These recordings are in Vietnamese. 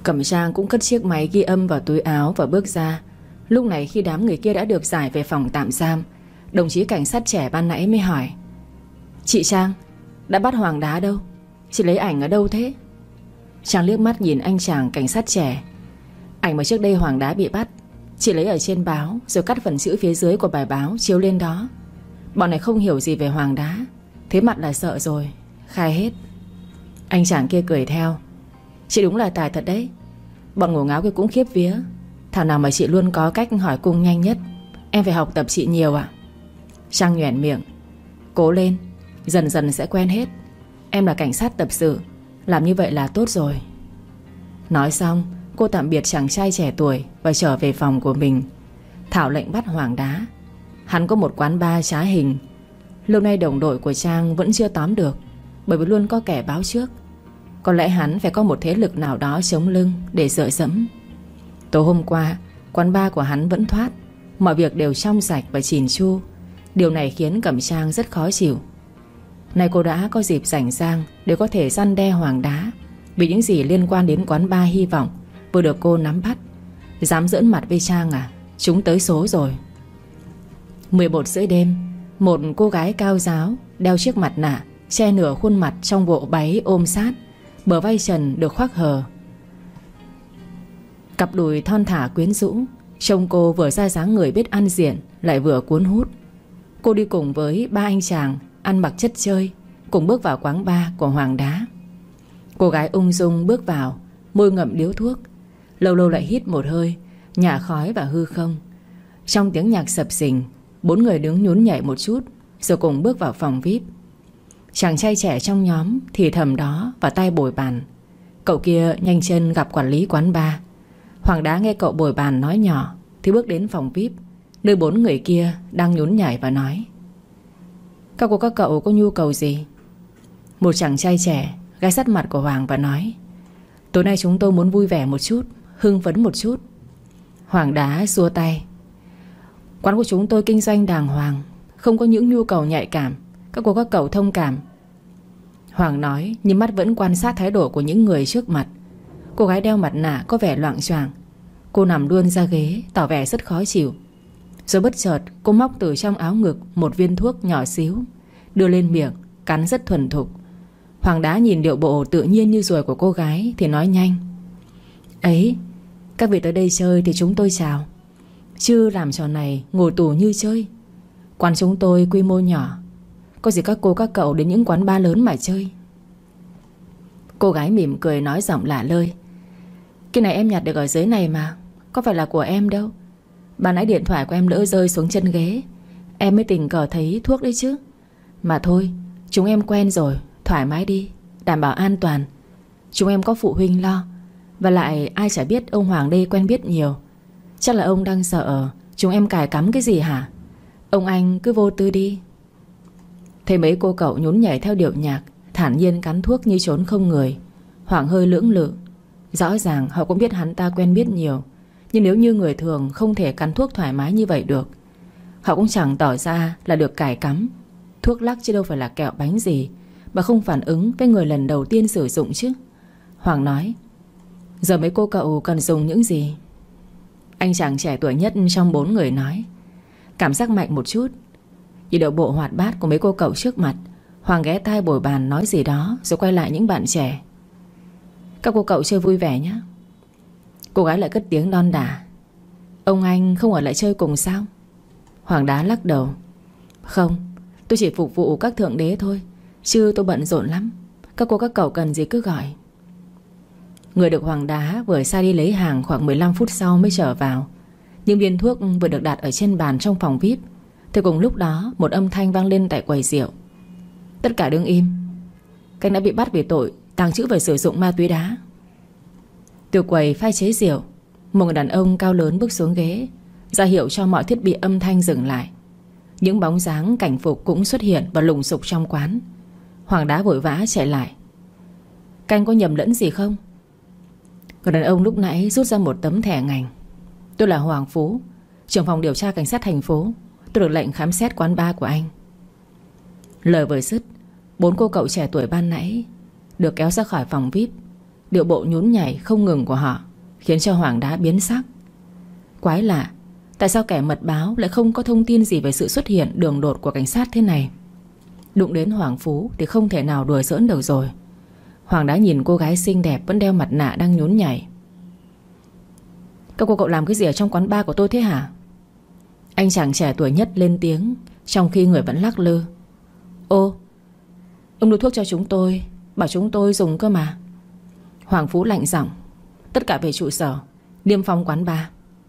Cẩm Trang cũng cất chiếc máy ghi âm vào túi áo và bước ra. Lúc này khi đám người kia đã được giải về phòng tạm giam, đồng chí cảnh sát trẻ ban nãy mới hỏi: "Chị Trang, đã bắt Hoàng Đá đâu? Chị lấy ảnh ở đâu thế?" Trang liếc mắt nhìn anh chàng cảnh sát trẻ. "Ảnh mà trước đây Hoàng Đá bị bắt, chị lấy ở trên báo, rồi cắt phần chữ phía dưới của bài báo chiếu lên đó. Bọn này không hiểu gì về Hoàng Đá, thấy mặt là sợ rồi, khai hết." Anh chàng kia cười theo: "Chị đúng là tài thật đấy. Bọn ngổ ngáo kia cũng khiếp vía. Thảo nào mà chị luôn có cách hỏi cung nhanh nhất. Em phải học tập chị nhiều ạ." Trang nhoẻn miệng: "Cố lên, dần dần sẽ quen hết. Em là cảnh sát tập sự, làm như vậy là tốt rồi." Nói xong, cô tạm biệt chàng trai trẻ tuổi và trở về phòng của mình. Thảo lệnh bắt Hoàng Đá. Hắn có một quán bar trá hình. Lâu nay đồng đội của Trang vẫn chưa tóm được, bởi vì luôn có kẻ báo trước. Có lẽ hắn phải có một thế lực nào đó chống lưng để dựa dẫm. Tối hôm qua, quán bar của hắn vẫn thoát, mọi việc đều trong sạch và chỉn chu. Điều này khiến Cẩm Trang rất khó chịu. Nay cô đã có dịp rảnh rang để có thể răn đe Hoàng Đá, vì những gì liên quan đến quán bar hy vọng vừa được cô nắm bắt. Dám giỡn mặt với Trang à? Chúng tới số rồi. 11 rưỡi đêm, một cô gái cao ráo đeo chiếc mặt nạ che nửa khuôn mặt trong bộ váy ôm sát, bờ vai trần được khoác hờ, cặp đùi thon thả quyến rũ. Trông cô vừa ra dáng người biết ăn diện, lại vừa cuốn hút. Cô đi cùng với ba anh chàng ăn mặc chất chơi, cùng bước vào quán bar của Hoàng Đá. Cô gái ung dung bước vào, môi ngậm điếu thuốc, lâu lâu lại hít một hơi, nhả khói và hư không. Trong tiếng nhạc sập sình, bốn người đứng nhún nhảy một chút, rồi cùng bước vào phòng VIP. Chàng trai trẻ trong nhóm thì thầm đó và tay bồi bàn. Cậu kia nhanh chân gặp quản lý quán bar. Hoàng Đá nghe cậu bồi bàn nói nhỏ thì bước đến phòng VIP, nơi bốn người kia đang nhún nhảy và nói: "Các cô các cậu có nhu cầu gì?" Một chàng trai trẻ gai sát mặt của Hoàng và nói: "Tối nay chúng tôi muốn vui vẻ một chút, hưng phấn một chút." Hoàng Đá xua tay: "Quán của chúng tôi kinh doanh đàng hoàng, không có những nhu cầu nhạy cảm, các cô các cậu thông cảm." Hoàng nói nhưng mắt vẫn quan sát thái độ của những người trước mặt. Cô gái đeo mặt nạ có vẻ loạng choạng. Cô nằm luôn ra ghế, tỏ vẻ rất khó chịu. Rồi bất chợt cô móc từ trong áo ngực một viên thuốc nhỏ xíu, đưa lên miệng, cắn rất thuần thục. Hoàng Đá nhìn điệu bộ tự nhiên như ruồi của cô gái thì nói nhanh: "Ấy, các vị tới đây chơi thì chúng tôi chào, chứ làm trò này ngồi tù như chơi. Quán chúng tôi quy mô nhỏ, có gì các cô các cậu đến những quán bar lớn mà chơi." Cô gái mỉm cười nói giọng lạ lơi: "Cái này em nhặt được ở dưới này mà, có phải là của em đâu. Ban nãy điện thoại của em lỡ rơi xuống chân ghế, em mới tình cờ thấy thuốc đấy chứ. Mà thôi, chúng em quen rồi, thoải mái đi, đảm bảo an toàn. Chúng em có phụ huynh lo. Và lại ai chả biết ông Hoàng đây quen biết nhiều. Chắc là ông đang sợ chúng em cài cắm cái gì hả? Ông anh cứ vô tư đi." Thấy mấy cô cậu nhún nhảy theo điệu nhạc, thản nhiên cắn thuốc như trốn không người, Hoàng hơi lưỡng lự. Rõ ràng họ cũng biết hắn ta quen biết nhiều, nhưng nếu như người thường không thể cắn thuốc thoải mái như vậy được, họ cũng chẳng tỏ ra là được cài cắm. Thuốc lắc chứ đâu phải là kẹo bánh gì mà không phản ứng với người lần đầu tiên sử dụng chứ. Hoàng nói: "Giờ mấy cô cậu cần dùng những gì?" Anh chàng trẻ tuổi nhất trong bốn người nói: "Cảm giác mạnh một chút." Nhìn điệu bộ hoạt bát của mấy cô cậu trước mặt, Hoàng ghé tai bồi bàn nói gì đó, rồi quay lại những bạn trẻ: "Các cô cậu chơi vui vẻ nhé." Cô gái lại cất tiếng đon đả: "Ông anh không ở lại chơi cùng sao?" Hoàng Đá lắc đầu: "Không, tôi chỉ phục vụ các thượng đế thôi, chứ tôi bận rộn lắm. Các cô các cậu cần gì cứ gọi." Người được Hoàng Đá vừa sai đi lấy hàng khoảng 15 phút sau mới trở vào. Nhưng viên thuốc vừa được đặt ở trên bàn trong phòng VIP thì cùng lúc đó một âm thanh vang lên tại quầy rượu: "Tất cả đứng im, Canh đã bị bắt vì tội tàng trữ và sử dụng ma túy đá." Từ quầy pha chế rượu, một người đàn ông cao lớn bước xuống ghế, ra hiệu cho mọi thiết bị âm thanh dừng lại. Những bóng dáng cảnh phục cũng xuất hiện và lùng sục trong quán. Hoàng Đá vội vã chạy lại: "Canh có nhầm lẫn gì không?" Người đàn ông lúc nãy rút ra một tấm thẻ ngành: "Tôi là Hoàng Phú, trưởng phòng điều tra cảnh sát thành phố. Tôi được lệnh khám xét quán bar của anh." Lời vừa dứt, bốn cô cậu trẻ tuổi ban nãy được kéo ra khỏi phòng VIP. điệu bộ nhún nhảy không ngừng của họ khiến cho Hoàng Đá biến sắc. Quái lạ, tại sao kẻ mật báo lại không có thông tin gì về sự xuất hiện đường đột của cảnh sát thế này? Đụng đến Hoàng Phú thì không thể nào đùa giỡn được rồi. Hoàng Đá nhìn cô gái xinh đẹp vẫn đeo mặt nạ đang nhún nhảy. Cậu làm cái gì ở trong quán bar của tôi thế hả? Anh chàng trẻ tuổi nhất lên tiếng, trong khi người vẫn lắc lư. Ô, ông đưa thuốc cho chúng tôi, bảo chúng tôi dùng cơ mà. Hoàng Phú lạnh giọng. Tất cả về trụ sở, niêm phong quán bar.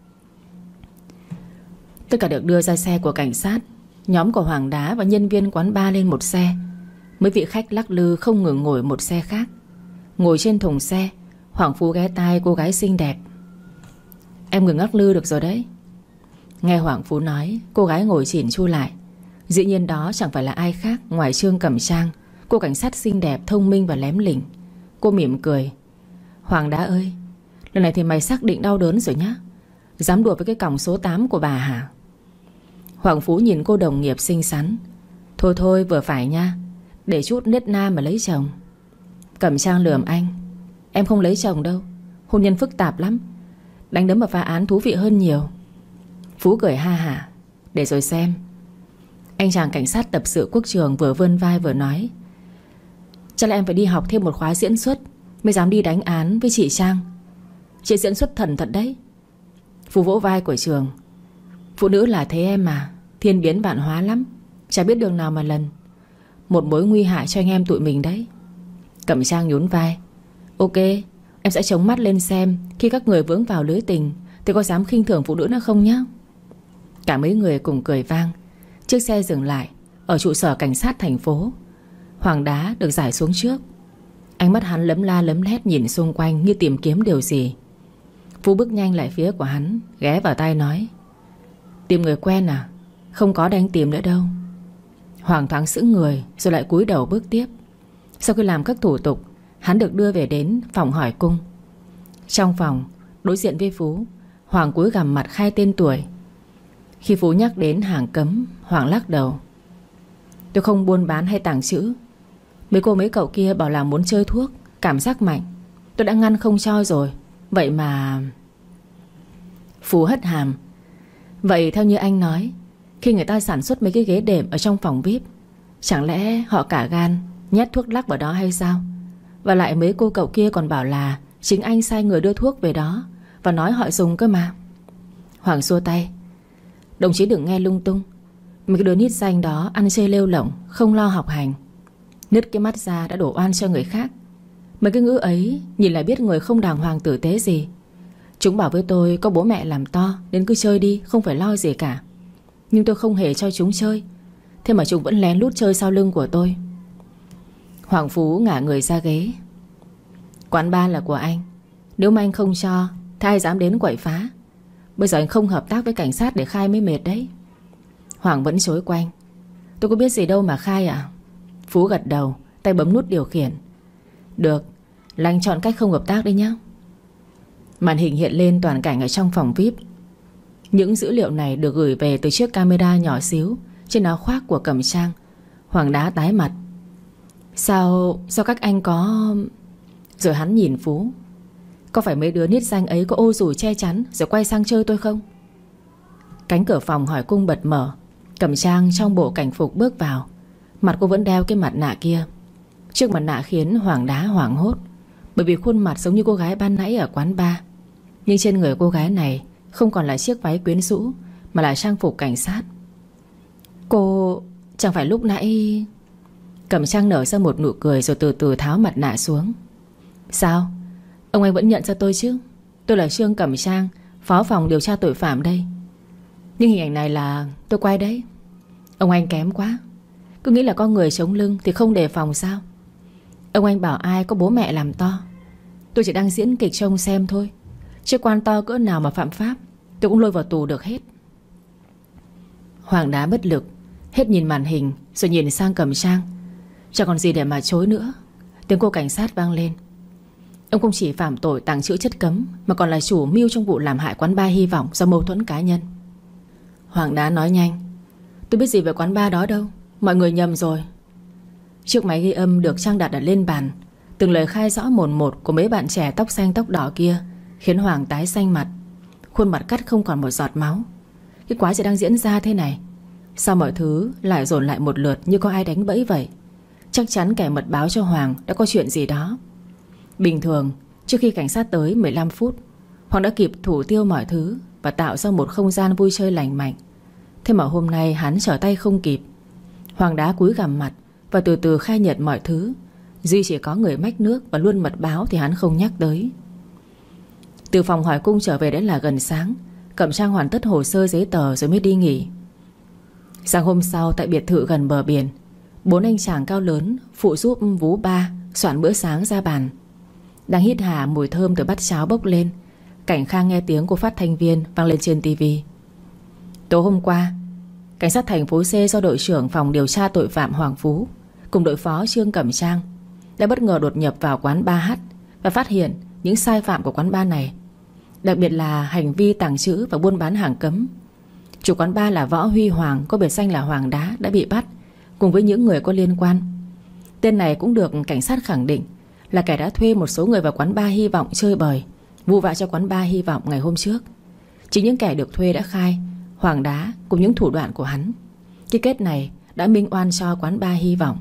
Tất cả được đưa ra xe của cảnh sát. Nhóm của Hoàng Đá và nhân viên quán bar lên một xe. Mấy vị khách lắc lư không ngừng ngồi một xe khác. Ngồi trên thùng xe, Hoàng Phú ghé tai cô gái xinh đẹp. Em ngừng lắc lư được rồi đấy. Nghe Hoàng Phú nói, cô gái ngồi chỉn chu lại. Dĩ nhiên đó chẳng phải là ai khác ngoài Trương Cẩm Trang, cô cảnh sát xinh đẹp, thông minh và lém lỉnh. Cô mỉm cười. Hoàng Đá ơi, lần này thì mày xác định đau đớn rồi nhá. Dám đùa với cái còng số 8 của bà hả? Hoàng Phú nhìn cô đồng nghiệp xinh xắn. Thôi thôi vừa phải nha, để chút nết na mà lấy chồng. Cẩm Trang lườm anh. Em không lấy chồng đâu, hôn nhân phức tạp lắm. Đánh đấm và phá án thú vị hơn nhiều. Phú cười ha hả. Để rồi xem. Anh chàng cảnh sát tập sự Quốc Trường vừa vươn vai vừa nói. Chắc là em phải đi học thêm một khóa diễn xuất mới dám đi đánh án với chị Trang. Chị diễn xuất thần thật đấy. Phú vỗ vai của Trường. Phụ nữ là thế em mà, thiên biến vạn hóa lắm, chả biết đường nào mà lần. Một mối nguy hại cho anh em tụi mình đấy. Cẩm Trang nhún vai. Ok, em sẽ chống mắt lên xem khi các người vướng vào lưới tình thì có dám khinh thường phụ nữ nữa không nhá. Cả mấy người cùng cười vang. Chiếc xe dừng lại ở trụ sở cảnh sát thành phố. Hoàng Đá được giải xuống trước. Ánh mắt hắn lấm la lấm lét nhìn xung quanh như tìm kiếm điều gì. Phú bước nhanh lại phía của hắn, ghé vào tai nói. Tìm người quen à? Không có đang tìm nữa đâu. Hoàng thoáng sững người rồi lại cúi đầu bước tiếp. Sau khi làm các thủ tục, hắn được đưa về đến phòng hỏi cung. Trong phòng, đối diện với Phú, Hoàng cúi gằm mặt khai tên tuổi. Khi Phú nhắc đến hàng cấm, Hoàng lắc đầu. Tôi không buôn bán hay tàng trữ. Mấy cô mấy cậu kia bảo là muốn chơi thuốc cảm giác mạnh, tôi đã ngăn không cho rồi. Vậy mà... Phú hất hàm. Vậy theo như anh nói, khi người ta sản xuất mấy cái ghế đệm ở trong phòng VIP, chẳng lẽ họ cả gan nhét thuốc lắc vào đó hay sao? Và lại mấy cô cậu kia còn bảo là chính anh sai người đưa thuốc về đó và nói họ dùng cơ mà. Hoàng xua tay. Đồng chí đừng nghe lung tung. Mấy cái đứa nít danh đó ăn chơi lêu lỏng, không lo học hành, nứt cái mắt ra đã đổ oan cho người khác. Mấy cái ngữ ấy nhìn lại biết người không đàng hoàng tử tế gì. Chúng bảo với tôi có bố mẹ làm to nên cứ chơi đi, không phải lo gì cả. Nhưng tôi không hề cho chúng chơi, thế mà chúng vẫn lén lút chơi sau lưng của tôi. Hoàng Phú ngả người ra ghế. Quán bar là của anh, nếu mà anh không cho thì ai dám đến quậy phá. Bây giờ anh không hợp tác với cảnh sát để khai mới mệt đấy. Hoàng vẫn chối quanh. Tôi có biết gì đâu mà khai à? Phú gật đầu, tay bấm nút điều khiển. Được, là anh chọn cách không hợp tác đi nhé. Màn hình hiện lên toàn cảnh ở trong phòng VIP. Những dữ liệu này được gửi về từ chiếc camera nhỏ xíu trên áo khoác của Cẩm Trang. Hoàng Đá tái mặt. Sao các anh có... Rồi hắn nhìn Phú. Có phải mấy đứa nít danh ấy có ô rủi che chắn rồi quay sang chơi tôi không? Cánh cửa phòng hỏi cung bật mở. Cẩm Trang trong bộ cảnh phục bước vào. Mặt cô vẫn đeo cái mặt nạ kia. Chiếc mặt nạ khiến Hoàng Đá hoảng hốt, bởi vì khuôn mặt giống như cô gái ban nãy ở quán bar. Nhưng trên người cô gái này không còn là chiếc váy quyến rũ, mà là trang phục cảnh sát. Cô... chẳng phải lúc nãy... Cẩm Trang nở ra một nụ cười rồi từ từ tháo mặt nạ xuống. Sao? Ông anh vẫn nhận ra tôi chứ? Tôi là Trương Cẩm Trang, phó phòng điều tra tội phạm đây. Nhưng hình ảnh này là tôi quay đấy. Ông anh kém quá. Cứ nghĩ là có người chống lưng thì không đề phòng sao? Ông anh bảo ai có bố mẹ làm to. Tôi chỉ đang diễn kịch trông xem thôi, chứ quan to cỡ nào mà phạm pháp tôi cũng lôi vào tù được hết. Hoàng Đá bất lực, hết nhìn màn hình rồi nhìn sang Cẩm Trang. Chẳng còn gì để mà chối nữa. Tiếng cô cảnh sát vang lên. Ông không chỉ phạm tội tàng trữ chất cấm, mà còn là chủ mưu trong vụ làm hại quán bar Hy Vọng do mâu thuẫn cá nhân. Hoàng Đá nói nhanh. Tôi biết gì về quán bar đó đâu, mọi người nhầm rồi. Chiếc máy ghi âm được Trang đặt ở lên bàn. Từng lời khai rõ mồn một của mấy bạn trẻ tóc xanh tóc đỏ kia khiến Hoàng tái xanh mặt, khuôn mặt cắt không còn một giọt máu. Cái quái gì đang diễn ra thế này? Sao mọi thứ lại dồn lại một lượt như có ai đánh bẫy vậy? Chắc chắn kẻ mật báo cho Hoàng đã có chuyện gì đó. Bình thường trước khi cảnh sát tới 15 phút, Hoàng đã kịp thủ tiêu mọi thứ và tạo ra một không gian vui chơi lành mạnh. Thế mà hôm nay hắn trở tay không kịp. Hoàng đá cúi gằm mặt và từ từ khai nhận mọi thứ. Duy chỉ có người mách nước và luôn mật báo thì hắn không nhắc tới. Từ phòng hỏi cung trở về đã là gần sáng. Cẩm Trang hoàn tất hồ sơ giấy tờ rồi mới đi nghỉ. Sáng hôm sau tại biệt thự gần bờ biển, 4 anh chàng cao lớn phụ giúp Vú Ba soạn bữa sáng ra bàn. Đang hít hà mùi thơm từ bát cháo bốc lên, Cảnh Khang nghe tiếng của phát thanh viên vang lên trên tivi. Tối hôm qua, cảnh sát thành phố C do đội trưởng phòng điều tra tội phạm Hoàng Phú cùng đội phó Trương Cẩm Trang đã bất ngờ đột nhập vào quán 3H và phát hiện những sai phạm của quán bar này, đặc biệt là hành vi tàng trữ và buôn bán hàng cấm. Chủ quán bar là Võ Huy Hoàng, có biệt danh là Hoàng Đá, đã bị bắt cùng với những người có liên quan. Tên này cũng được cảnh sát khẳng định là kẻ đã thuê một số người vào quán bar Hy Vọng chơi bời, vụ vạ cho quán bar Hy Vọng ngày hôm trước. Chính những kẻ được thuê đã khai Hoàng Đá cùng những thủ đoạn của hắn. Cái kết này đã minh oan cho quán bar Hy Vọng.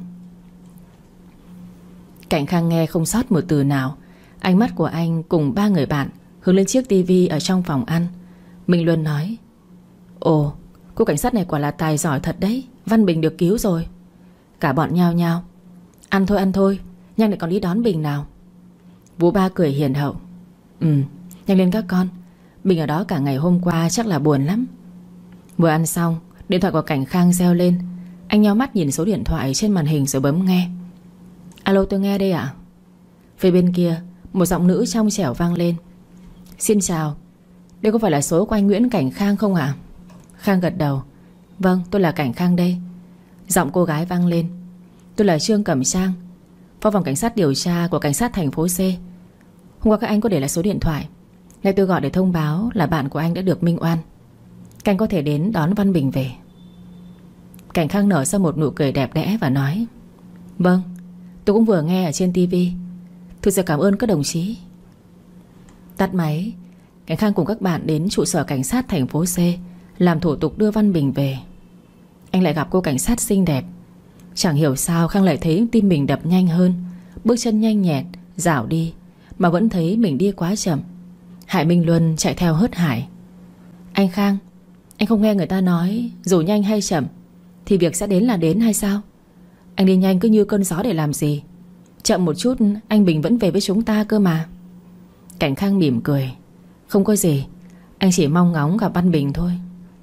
Cảnh Khang nghe không sót một từ nào. Ánh mắt của anh cùng 3 người bạn hướng lên chiếc tivi ở trong phòng ăn. Minh Luân nói: Ồ, cô cảnh sát này quả là tài giỏi thật đấy, Văn Bình được cứu rồi. Cả bọn nhao nhao: Ăn thôi, nhanh lại còn đi đón Bình nào. Vũ Ba cười hiền hậu: Nhanh lên các con, Bình ở đó cả ngày hôm qua chắc là buồn lắm. Vừa ăn xong, điện thoại của Cảnh Khang reo lên. Anh nheo mắt nhìn số điện thoại trên màn hình rồi bấm nghe. Alo, tôi nghe đây ạ. Phía bên kia, một giọng nữ trong trẻo vang lên: Xin chào, đây có phải là số của anh Nguyễn Cảnh Khang không ạ? Khang gật đầu: Vâng, tôi là Cảnh Khang đây. Giọng cô gái vang lên: Tôi là Trương Cẩm Trang, phó phòng cảnh sát điều tra của cảnh sát thành phố C. Hôm qua các anh có để lại số điện thoại, nay tôi gọi để thông báo là bạn của anh đã được minh oan. Các anh có thể đến đón Văn Bình về. Cảnh Khang nở ra một nụ cười đẹp đẽ và nói: Vâng, tôi cũng vừa nghe ở trên tivi. Tôi sẽ cảm ơn các đồng chí. Tắt máy, Cảnh Khang cùng các bạn đến trụ sở cảnh sát thành phố C làm thủ tục đưa Văn Bình về. Anh lại gặp cô cảnh sát xinh đẹp. Chẳng hiểu sao Khang lại thấy tim mình đập nhanh hơn, bước chân nhanh nhẹn, dảo đi mà vẫn thấy mình đi quá chậm. Hải Minh Luân chạy theo hớt hải: Anh Khang, anh không nghe người ta nói dù nhanh hay chậm thì việc sẽ đến là đến hay sao? Anh đi nhanh cứ như cơn gió để làm gì? Chậm một chút anh Bình vẫn về với chúng ta cơ mà. Cảnh Khang mỉm cười: Không có gì, anh chỉ mong ngóng gặp Văn Bình thôi.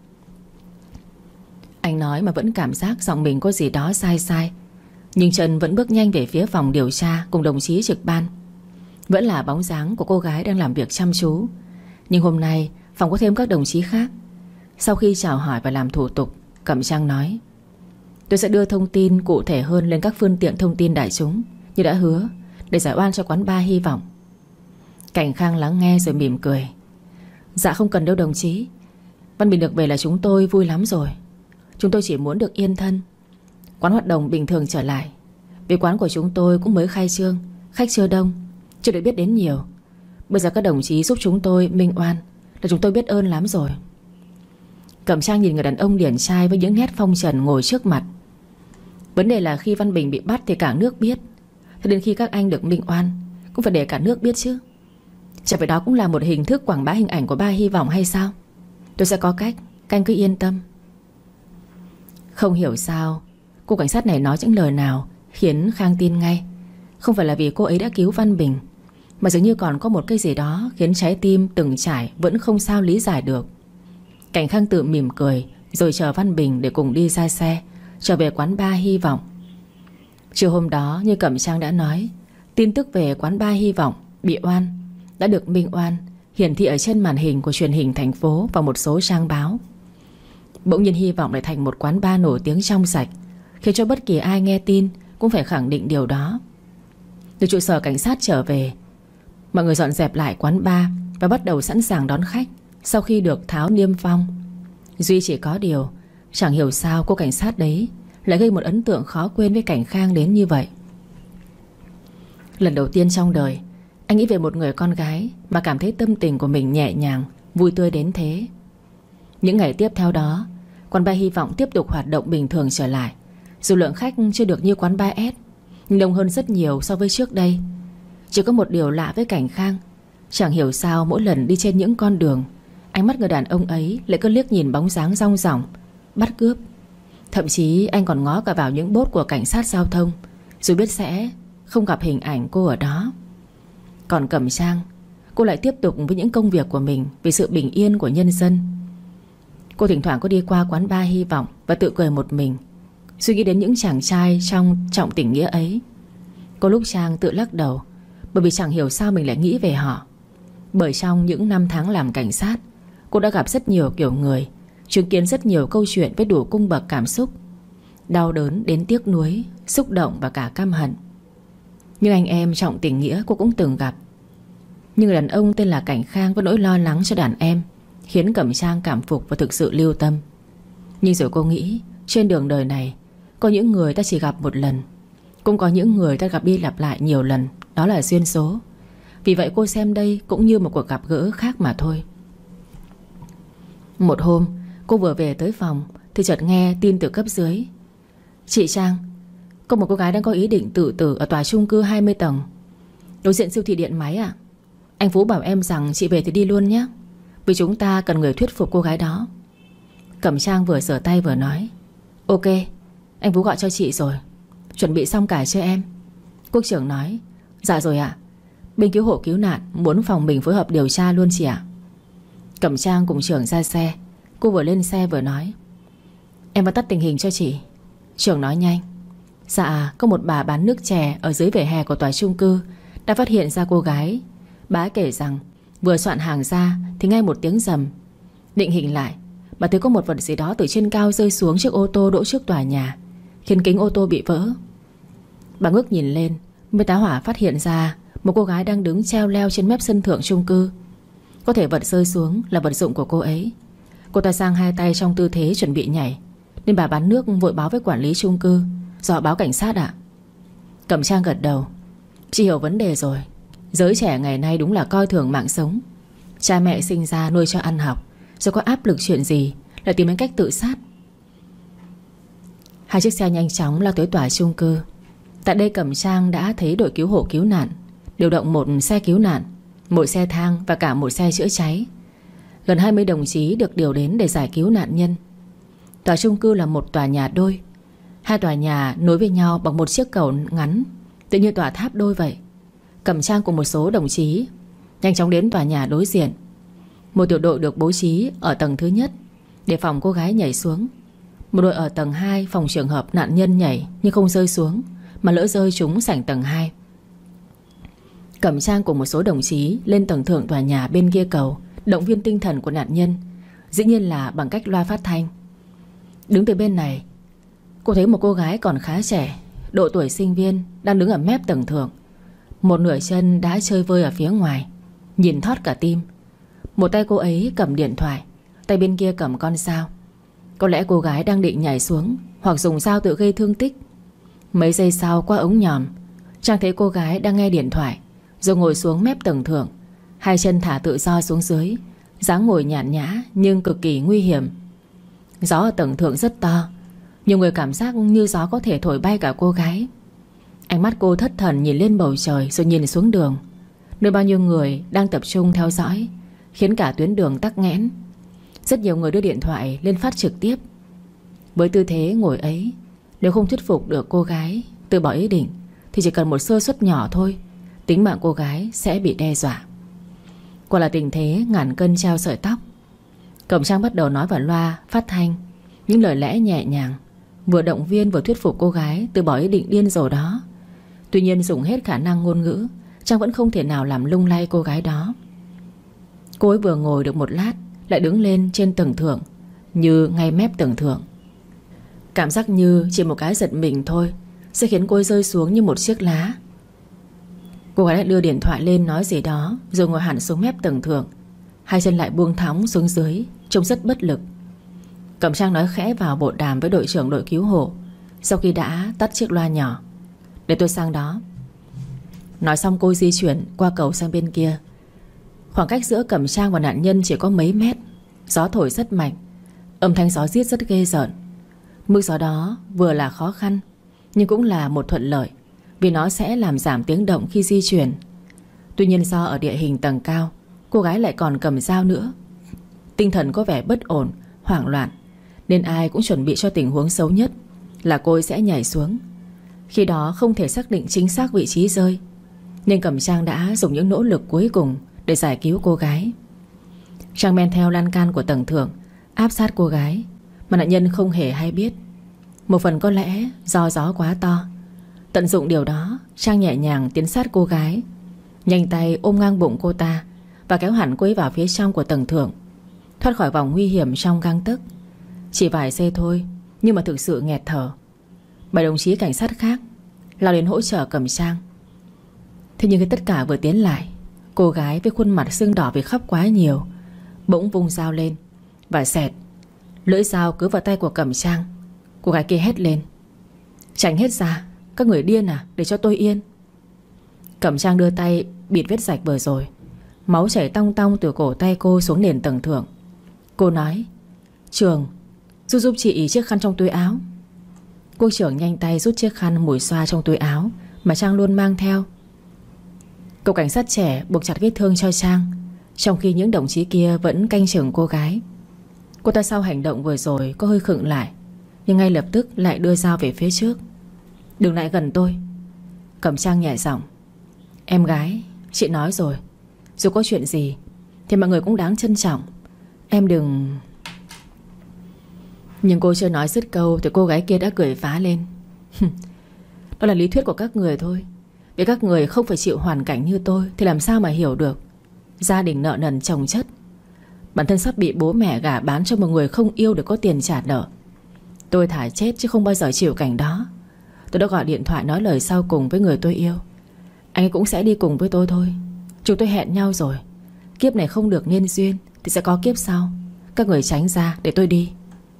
Anh nói mà vẫn cảm giác giọng mình có gì đó sai sai. Nhưng Trần vẫn bước nhanh về phía phòng điều tra cùng đồng chí trực ban. Vẫn là bóng dáng của cô gái đang làm việc chăm chú. Nhưng hôm nay phòng có thêm các đồng chí khác. Sau khi chào hỏi và làm thủ tục, Cẩm Trang nói: Tôi sẽ đưa thông tin cụ thể hơn lên các phương tiện thông tin đại chúng như đã hứa, để giải oan cho quán bar Hy Vọng. Cảnh Khang lắng nghe rồi mỉm cười: Dạ không cần đâu đồng chí, Văn Bình được về là chúng tôi vui lắm rồi. Chúng tôi chỉ muốn được yên thân, quán hoạt động bình thường trở lại. Vì quán của chúng tôi cũng mới khai trương, khách chưa đông, chưa được biết đến nhiều. Bây giờ các đồng chí giúp chúng tôi minh oan là chúng tôi biết ơn lắm rồi. Cẩm Trang nhìn người đàn ông điển trai với những nét phong trần ngồi trước mặt. Vấn đề là khi Văn Bình bị bắt thì cả nước biết, thế đến khi các anh được minh oan cũng phải để cả nước biết chứ. Chẳng phải đó cũng là một hình thức quảng bá hình ảnh của bar Hy Vọng hay sao? Tôi sẽ có cách, các anh cứ yên tâm. Không hiểu sao cô cảnh sát này nói những lời nào khiến Khang tin ngay. Không phải là vì cô ấy đã cứu Văn Bình, mà dường như còn có một cái gì đó khiến trái tim từng trải vẫn không sao lý giải được. Cảnh Khang tự mỉm cười rồi chờ Văn Bình để cùng đi ra xe trở về quán bar Hy Vọng. Chiều hôm đó như Cẩm Trang đã nói, tin tức về quán bar Hy Vọng bị oan đã được minh oan hiển thị ở trên màn hình của truyền hình thành phố và một số trang báo. Bỗng nhiên Hy Vọng lại thành một quán bar nổi tiếng trong sạch, khiến cho bất kỳ ai nghe tin cũng phải khẳng định điều đó. Từ trụ sở cảnh sát trở về, mọi người dọn dẹp lại quán bar và bắt đầu sẵn sàng đón khách sau khi được tháo niêm phong. Duy chỉ có điều, chẳng hiểu sao cô cảnh sát đấy lại gây một ấn tượng khó quên với Cảnh Khang đến như vậy. Lần đầu tiên trong đời anh nghĩ về một người con gái mà cảm thấy tâm tình của mình nhẹ nhàng, vui tươi đến thế. Những ngày tiếp theo đó, quán bar Hy vọng tiếp tục hoạt động bình thường trở lại. Dù lượng khách chưa được như quán bar S, nhưng đông hơn rất nhiều so với trước đây. Chỉ có một điều lạ với Cảnh Khang. Chẳng hiểu sao mỗi lần đi trên những con đường, ánh mắt người đàn ông ấy lại cứ liếc nhìn bóng dáng rong ròng, bắt cướp. Thậm chí anh còn ngó cả vào những bốt của cảnh sát giao thông, dù biết sẽ không gặp hình ảnh cô ở đó. Còn Cẩm Trang, cô lại tiếp tục với những công việc của mình vì sự bình yên của nhân dân. Cô thỉnh thoảng có đi qua quán bar Hy vọng và tự cười một mình, suy nghĩ đến những chàng trai trong trọng tình nghĩa ấy. Có lúc Trang tự lắc đầu, bởi vì chẳng hiểu sao mình lại nghĩ về họ. Bởi trong những năm tháng làm cảnh sát, cô đã gặp rất nhiều kiểu người, chứng kiến rất nhiều câu chuyện với đủ cung bậc cảm xúc, đau đớn đến tiếc nuối, xúc động và cả căm hận. Nhưng anh em trọng tình nghĩa cô cũng từng gặp. Nhưng người đàn ông tên là Cảnh Khang với nỗi lo lắng cho đàn em khiến Cẩm Trang cảm phục và thực sự lưu tâm. Nhưng rồi cô nghĩ, trên đường đời này có những người ta chỉ gặp một lần, cũng có những người ta gặp đi lặp lại nhiều lần. Đó là duyên số. Vì vậy cô xem đây cũng như một cuộc gặp gỡ khác mà thôi. Một hôm cô vừa về tới phòng thì chợt nghe tin từ cấp dưới. Chị Trang, có một cô gái đang có ý định tự tử ở tòa chung cư 20 tầng, đối diện siêu thị điện máy ạ. Anh Phú bảo em rằng chị về thì đi luôn nhé, vì chúng ta cần người thuyết phục cô gái đó. Cẩm Trang vừa rửa tay vừa nói: Ok, anh Phú gọi cho chị rồi. Chuẩn bị xong cả chưa em? Quốc trưởng nói: Dạ rồi ạ. Bên cứu hộ cứu nạn muốn phòng mình phối hợp điều tra luôn chị ạ. Cẩm Trang cùng trưởng ra xe. Cô vừa lên xe vừa nói: Em vào tắt tình hình cho chị. Trưởng nói nhanh: Dạ, có một bà bán nước chè ở dưới vỉa hè của tòa chung cư đã phát hiện ra cô gái. Bà ấy kể rằng vừa soạn hàng ra thì nghe một tiếng rầm. Định hình lại, bà thấy có một vật gì đó từ trên cao rơi xuống chiếc ô tô đỗ trước tòa nhà, khiến kính ô tô bị vỡ. Bà ngước nhìn lên mới tá hỏa phát hiện ra một cô gái đang đứng treo leo trên mép sân thượng chung cư. Có thể vật rơi xuống là vật dụng của cô ấy. Cô ta giang hai tay trong tư thế chuẩn bị nhảy, nên bà bán nước vội báo với quản lý chung cư, rồi báo cảnh sát ạ. Cẩm Trang gật đầu. Chị hiểu vấn đề rồi. Giới trẻ ngày nay đúng là coi thường mạng sống. Cha mẹ sinh ra nuôi cho ăn học, rồi có áp lực chuyện gì là tìm đến cách tự sát. Hai chiếc xe nhanh chóng lao tới tòa chung cư. Tại đây Cẩm Trang đã thấy đội cứu hộ cứu nạn điều động một xe cứu nạn, một xe thang và cả một xe chữa cháy. Gần 20 đồng chí được điều đến để giải cứu nạn nhân. Tòa chung cư là một tòa nhà đôi. Hai tòa nhà nối với nhau bằng một chiếc cầu ngắn, tự như tòa tháp đôi vậy. Cẩm Trang cùng một số đồng chí nhanh chóng đến tòa nhà đối diện. Một tiểu đội được bố trí ở tầng thứ nhất để phòng cô gái nhảy xuống. Một đội ở tầng 2 phòng trường hợp nạn nhân nhảy nhưng không rơi xuống, mà lỡ rơi trúng sảnh tầng 2. Cẩm Trang cùng một số đồng chí lên tầng thượng tòa nhà bên kia cầu, động viên tinh thần của nạn nhân, dĩ nhiên là bằng cách loa phát thanh. Đứng từ bên này, cô thấy một cô gái còn khá trẻ, độ tuổi sinh viên, đang đứng ở mép tầng thượng. Một nửa chân đã chơi vơi ở phía ngoài, nhìn thót cả tim. Một tay cô ấy cầm điện thoại, tay bên kia cầm con dao. Có lẽ cô gái đang định nhảy xuống hoặc dùng dao tự gây thương tích. Mấy giây sau, qua ống nhòm, Trang thấy cô gái đang nghe điện thoại, rồi ngồi xuống mép tầng thượng, hai chân thả tự do xuống dưới, dáng ngồi nhàn nhã nhưng cực kỳ nguy hiểm. Gió ở tầng thượng rất to, nhiều người cảm giác như gió có thể thổi bay cả cô gái. Ánh mắt cô thất thần nhìn lên bầu trời, rồi nhìn xuống đường, nơi bao nhiêu người đang tập trung theo dõi, khiến cả tuyến đường tắc nghẽn. Rất nhiều người đưa điện thoại lên phát trực tiếp. Với tư thế ngồi ấy, nếu không thuyết phục được cô gái từ bỏ ý định thì chỉ cần một sơ suất nhỏ thôi, tính mạng cô gái sẽ bị đe dọa. Quả là tình thế ngàn cân treo sợi tóc. Cẩm Trang bắt đầu nói vào loa phát thanh những lời lẽ nhẹ nhàng, vừa động viên vừa thuyết phục cô gái từ bỏ ý định điên rồ đó. Tuy nhiên dùng hết khả năng ngôn ngữ, Trang vẫn không thể nào làm lung lay cô gái đó. Cô ấy vừa ngồi được một lát lại đứng lên trên tầng thượng, như ngay mép tầng thượng. Cảm giác như chỉ một cái giật mình thôi sẽ khiến cô ấy rơi xuống như một chiếc lá. Cô gái lại đưa điện thoại lên nói gì đó, rồi ngồi hẳn xuống mép tầng thượng, hai chân lại buông thõng xuống dưới, trông rất bất lực. Cẩm Trang nói khẽ vào bộ đàm với đội trưởng đội cứu hộ sau khi đã tắt chiếc loa nhỏ: Để tôi sang đó. Nói xong cô di chuyển qua cầu sang bên kia. Khoảng cách giữa Cẩm Trang và nạn nhân chỉ có mấy mét. Gió thổi rất mạnh, âm thanh gió rít rất ghê rợn. Mưa gió đó vừa là khó khăn, nhưng cũng là một thuận lợi, vì nó sẽ làm giảm tiếng động khi di chuyển. Tuy nhiên do ở địa hình tầng cao, cô gái lại còn cầm dao nữa. Tinh thần có vẻ bất ổn, hoảng loạn, nên ai cũng chuẩn bị cho tình huống xấu nhất, là cô ấy sẽ nhảy xuống. Khi đó không thể xác định chính xác vị trí rơi, nên Cẩm Trang đã dùng những nỗ lực cuối cùng để giải cứu cô gái. Trang men theo lan can của tầng thượng, áp sát cô gái, mà nạn nhân không hề hay biết. Một phần có lẽ do gió quá to. Tận dụng điều đó, Trang nhẹ nhàng tiến sát cô gái, nhanh tay ôm ngang bụng cô ta và kéo hẳn cô ấy vào phía trong của tầng thượng, thoát khỏi vòng nguy hiểm trong gang tấc. Chỉ vài giây thôi, nhưng mà thực sự nghẹt thở. 7 đồng chí cảnh sát khác lao đến hỗ trợ Cẩm Trang. Thế nhưng khi tất cả vừa tiến lại, cô gái với khuôn mặt sưng đỏ vì khóc quá nhiều bỗng vung dao lên và xẹt. Lưỡi dao cứ vào tay của Cẩm Trang. Cô gái kia hét lên: "Tránh hết ra, các người điên à, để cho tôi yên." Cẩm Trang đưa tay bịt vết rạch vừa rồi. Máu chảy tong tong từ cổ tay cô xuống nền tầng thượng. Cô nói: "Trường, giúp chị chiếc khăn trong túi áo." Cô trưởng nhanh tay rút chiếc khăn mùi xoa trong túi áo mà Trang luôn mang theo. Cậu cảnh sát trẻ buộc chặt vết thương cho Trang, trong khi những đồng chí kia vẫn canh chừng cô gái. Cô ta sau hành động vừa rồi có hơi khựng lại, nhưng ngay lập tức lại đưa dao về phía trước. "Đừng lại gần tôi." Cẩm Trang nhẹ giọng: "Em gái, chị nói rồi, dù có chuyện gì thì mọi người cũng đáng trân trọng. Em đừng..." Nhưng cô chưa nói dứt câu thì cô gái kia đã cười phá lên: "Đó là lý thuyết của các người thôi. Vì các người không phải chịu hoàn cảnh như tôi thì làm sao mà hiểu được. Gia đình nợ nần chồng chất, bản thân sắp bị bố mẹ gả bán cho một người không yêu để có tiền trả nợ. Tôi thà chết chứ không bao giờ chịu cảnh đó. Tôi đã gọi điện thoại nói lời sau cùng với người tôi yêu. Anh ấy cũng sẽ đi cùng với tôi thôi. Chúng tôi hẹn nhau rồi. Kiếp này không được nên duyên thì sẽ có kiếp sau. Các người tránh ra để tôi đi."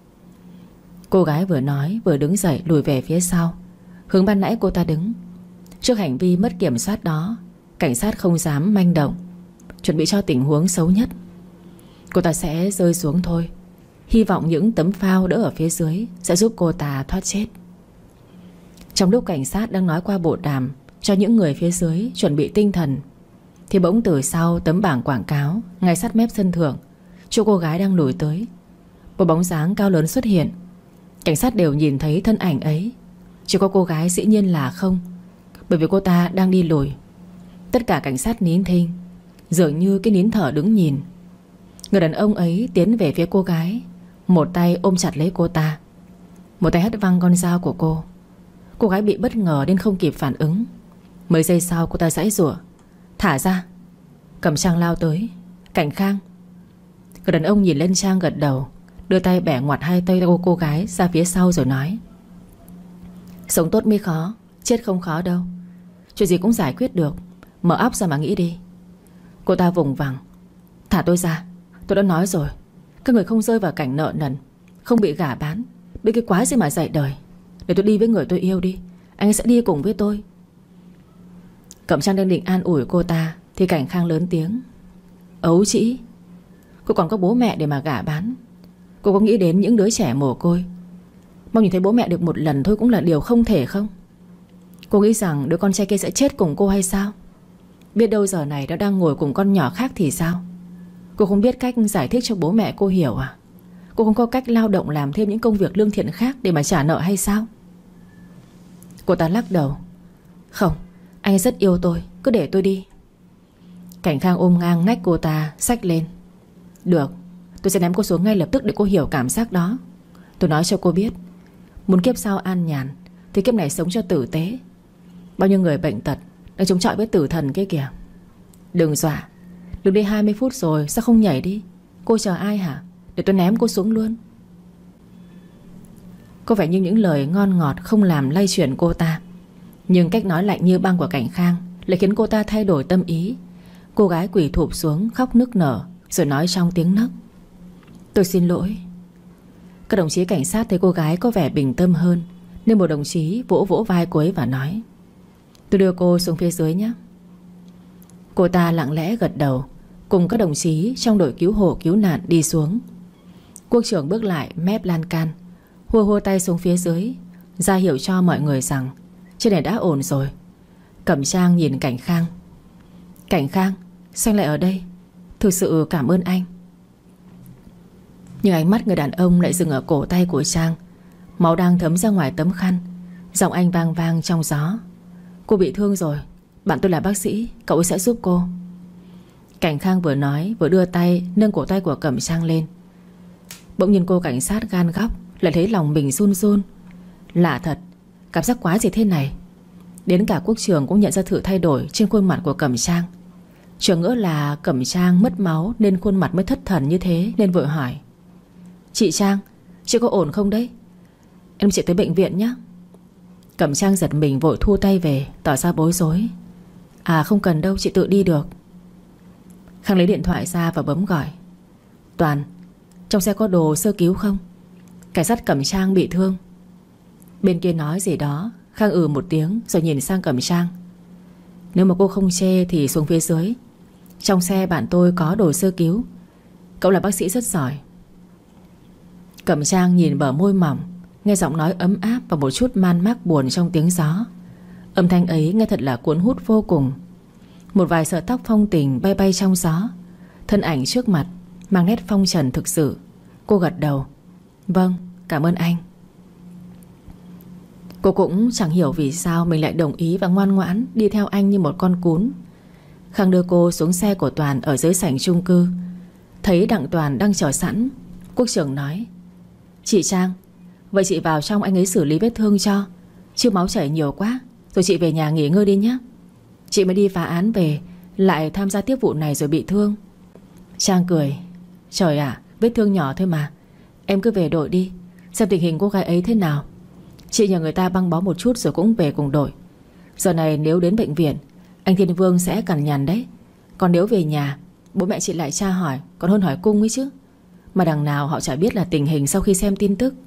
Cô gái vừa nói vừa đứng dậy lùi về phía sau, hướng ban nãy cô ta đứng. Trước hành vi mất kiểm soát đó, cảnh sát không dám manh động, chuẩn bị cho tình huống xấu nhất. Cô ta sẽ rơi xuống thôi, hy vọng những tấm phao đỡ ở phía dưới sẽ giúp cô ta thoát chết. Trong lúc cảnh sát đang nói qua bộ đàm cho những người phía dưới chuẩn bị tinh thần, thì bỗng từ sau tấm bảng quảng cáo ngay sát mép sân thượng, chỗ cô gái đang lùi tới, một bóng dáng cao lớn xuất hiện. Cảnh sát đều nhìn thấy thân ảnh ấy, chỉ có cô gái dĩ nhiên là không, bởi vì cô ta đang đi lùi. Tất cả cảnh sát nín thinh, dường như cái nín thở đứng nhìn. Người đàn ông ấy tiến về phía cô gái, một tay ôm chặt lấy cô ta, một tay hất văng con dao của cô. Cô gái bị bất ngờ nên không kịp phản ứng. Mấy giây sau cô ta giãy giụa: "Thả ra." Cẩm Trang lao tới: "Cảnh Khang." Người đàn ông nhìn lên Trang gật đầu, đưa tay bẻ ngoặt hai tay của cô gái ra phía sau rồi nói: "Sống tốt mới khó, chết không khó đâu. Chuyện gì cũng giải quyết được, mở óc ra mà nghĩ đi." Cô ta vùng vằng: "Thả tôi ra, tôi đã nói rồi, các người không rơi vào cảnh nợ nần, không bị gả bán, bị cái quái gì mà dạy đời. Để tôi đi với người tôi yêu đi, anh ấy sẽ đi cùng với tôi." Cẩm Trang đang định an ủi cô ta thì Cảnh Khang lớn tiếng: "Ấu trĩ, cô còn có bố mẹ để mà gả bán. Cô có nghĩ đến những đứa trẻ mồ côi, mong nhìn thấy bố mẹ được một lần thôi cũng là điều không thể không? Cô nghĩ rằng đứa con trai kia sẽ chết cùng cô hay sao? Biết đâu giờ này nó đang ngồi cùng con nhỏ khác thì sao? Cô không biết cách giải thích cho bố mẹ cô hiểu à? Cô không có cách lao động làm thêm những công việc lương thiện khác để mà trả nợ hay sao?" Cô ta lắc đầu: "Không, anh ấy rất yêu tôi, cứ để tôi đi." Cảnh Khang ôm ngang nách cô ta xách lên: "Được, tôi sẽ ném cô xuống ngay lập tức để cô hiểu cảm giác đó. Tôi nói cho cô biết, muốn kiếp sau an nhàn thì kiếp này sống cho tử tế. Bao nhiêu người bệnh tật đang chống chọi với tử thần kia kìa. Đừng dọa, đừng đi 20 phút rồi sao không nhảy đi? Cô chờ ai hả? Để tôi ném cô xuống luôn." Có vẻ như những lời ngon ngọt không làm lay chuyển cô ta, nhưng cách nói lạnh như băng của Cảnh Khang lại khiến cô ta thay đổi tâm ý. Cô gái quỳ thụp xuống khóc nức nở, rồi nói trong tiếng nấc: "Tôi xin lỗi." Các đồng chí cảnh sát thấy cô gái có vẻ bình tâm hơn, nên một đồng chí vỗ vỗ vai cô ấy và nói: "Tôi đưa cô xuống phía dưới nhé, Cô ta lặng lẽ gật đầu, cùng các đồng chí trong đội cứu hộ cứu nạn đi xuống. Quốc trưởng bước lại mép lan can, hua hua tay xuống phía dưới, ra hiệu cho mọi người rằng trên này đã ổn rồi. Cẩm Trang nhìn Cảnh Khang. Cảnh Khang, sao anh lại ở đây? Thực sự cảm ơn anh. Nhưng ánh mắt người đàn ông lại dừng ở cổ tay của Trang. Máu đang thấm ra ngoài tấm khăn. Giọng anh vang vang trong gió. Cô bị thương rồi, bạn tôi là bác sĩ, cậu ấy sẽ giúp cô. Cảnh Khang vừa nói vừa đưa tay nâng cổ tay của Cẩm Trang lên. Bỗng nhiên cô cảnh sát gan góc lại thấy lòng mình run run. Lạ thật, cảm giác quái gì thế này. Đến cả quốc trưởng cũng nhận ra sự thay đổi trên khuôn mặt của Cẩm Trang. Trưởng ngỡ là Cẩm Trang mất máu nên khuôn mặt mới thất thần như thế, nên vội hỏi. Chị Trang, chị có ổn không đấy? Em chị tới bệnh viện nhé. Cẩm Trang giật mình vội thu tay về, tỏ ra bối rối. À không cần đâu, chị tự đi được. Khang lấy điện thoại ra và bấm gọi. Toàn, trong xe có đồ sơ cứu không? Cảnh sát Cẩm Trang bị thương. Bên kia nói gì đó. Khang một tiếng rồi nhìn sang Cẩm Trang. Nếu mà cô không chê thì xuống phía dưới. Trong xe bạn tôi có đồ sơ cứu. Cậu là bác sĩ rất giỏi. Cẩm Trang nhìn bờ môi mỏng, nghe giọng nói ấm áp và một chút man mác buồn trong tiếng gió. Âm thanh ấy nghe thật là cuốn hút vô cùng. Một vài sợi tóc phong tình bay bay trong gió. Thân ảnh trước mặt mang nét phong trần thực sự. Cô gật đầu. Vâng, cảm ơn anh. Cô cũng chẳng hiểu vì sao mình lại đồng ý và ngoan ngoãn đi theo anh như một con cún. Khang đưa cô xuống xe của Toàn ở dưới sảnh chung cư. Thấy Đặng Toàn đang chờ sẵn, quốc trưởng nói. Chị Trang, vậy chị vào trong anh ấy xử lý vết thương cho, chứ máu chảy nhiều quá. Rồi chị về nhà nghỉ ngơi đi nhé. Chị mới đi phá án về, lại tham gia tiếp vụ này rồi bị thương. Trang cười. Trời ạ, vết thương nhỏ thôi mà. Em cứ về đội đi, xem tình hình cô gái ấy thế nào. Chị nhờ người ta băng bó một chút rồi cũng về cùng đội. Giờ này nếu đến bệnh viện, anh Thiên Vương sẽ cằn nhằn đấy. Còn nếu về nhà, bố mẹ chị lại tra hỏi, còn hơn hỏi cung ấy chứ. Mà đằng nào họ chả biết là tình hình sau khi xem tin tức.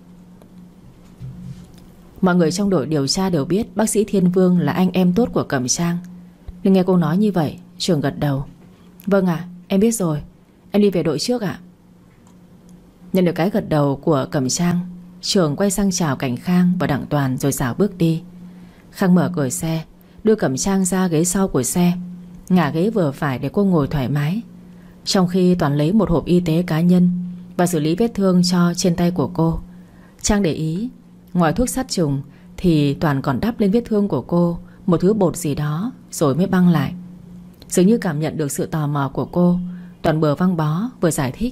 Mọi người trong đội điều tra đều biết bác sĩ Thiên Vương là anh em tốt của Cẩm Trang. Nên nghe cô nói như vậy, trưởng gật đầu. Vâng ạ, em biết rồi. Em đi về đội trước ạ. Nhận được cái gật đầu của Cẩm Trang, trưởng quay sang chào Cảnh Khang và Đặng Toàn rồi xảo bước đi. Khang mở cửa xe, đưa Cẩm Trang ra ghế sau của xe, ngả ghế vừa phải để cô ngồi thoải mái. Trong khi Toàn lấy một hộp y tế cá nhân và xử lý vết thương cho trên tay của cô. Trang để ý, ngoài thuốc sát trùng thì Toàn còn đắp lên vết thương của cô một thứ bột gì đó rồi mới băng lại. Dường như cảm nhận được sự tò mò của cô, Toàn vừa băng bó vừa giải thích.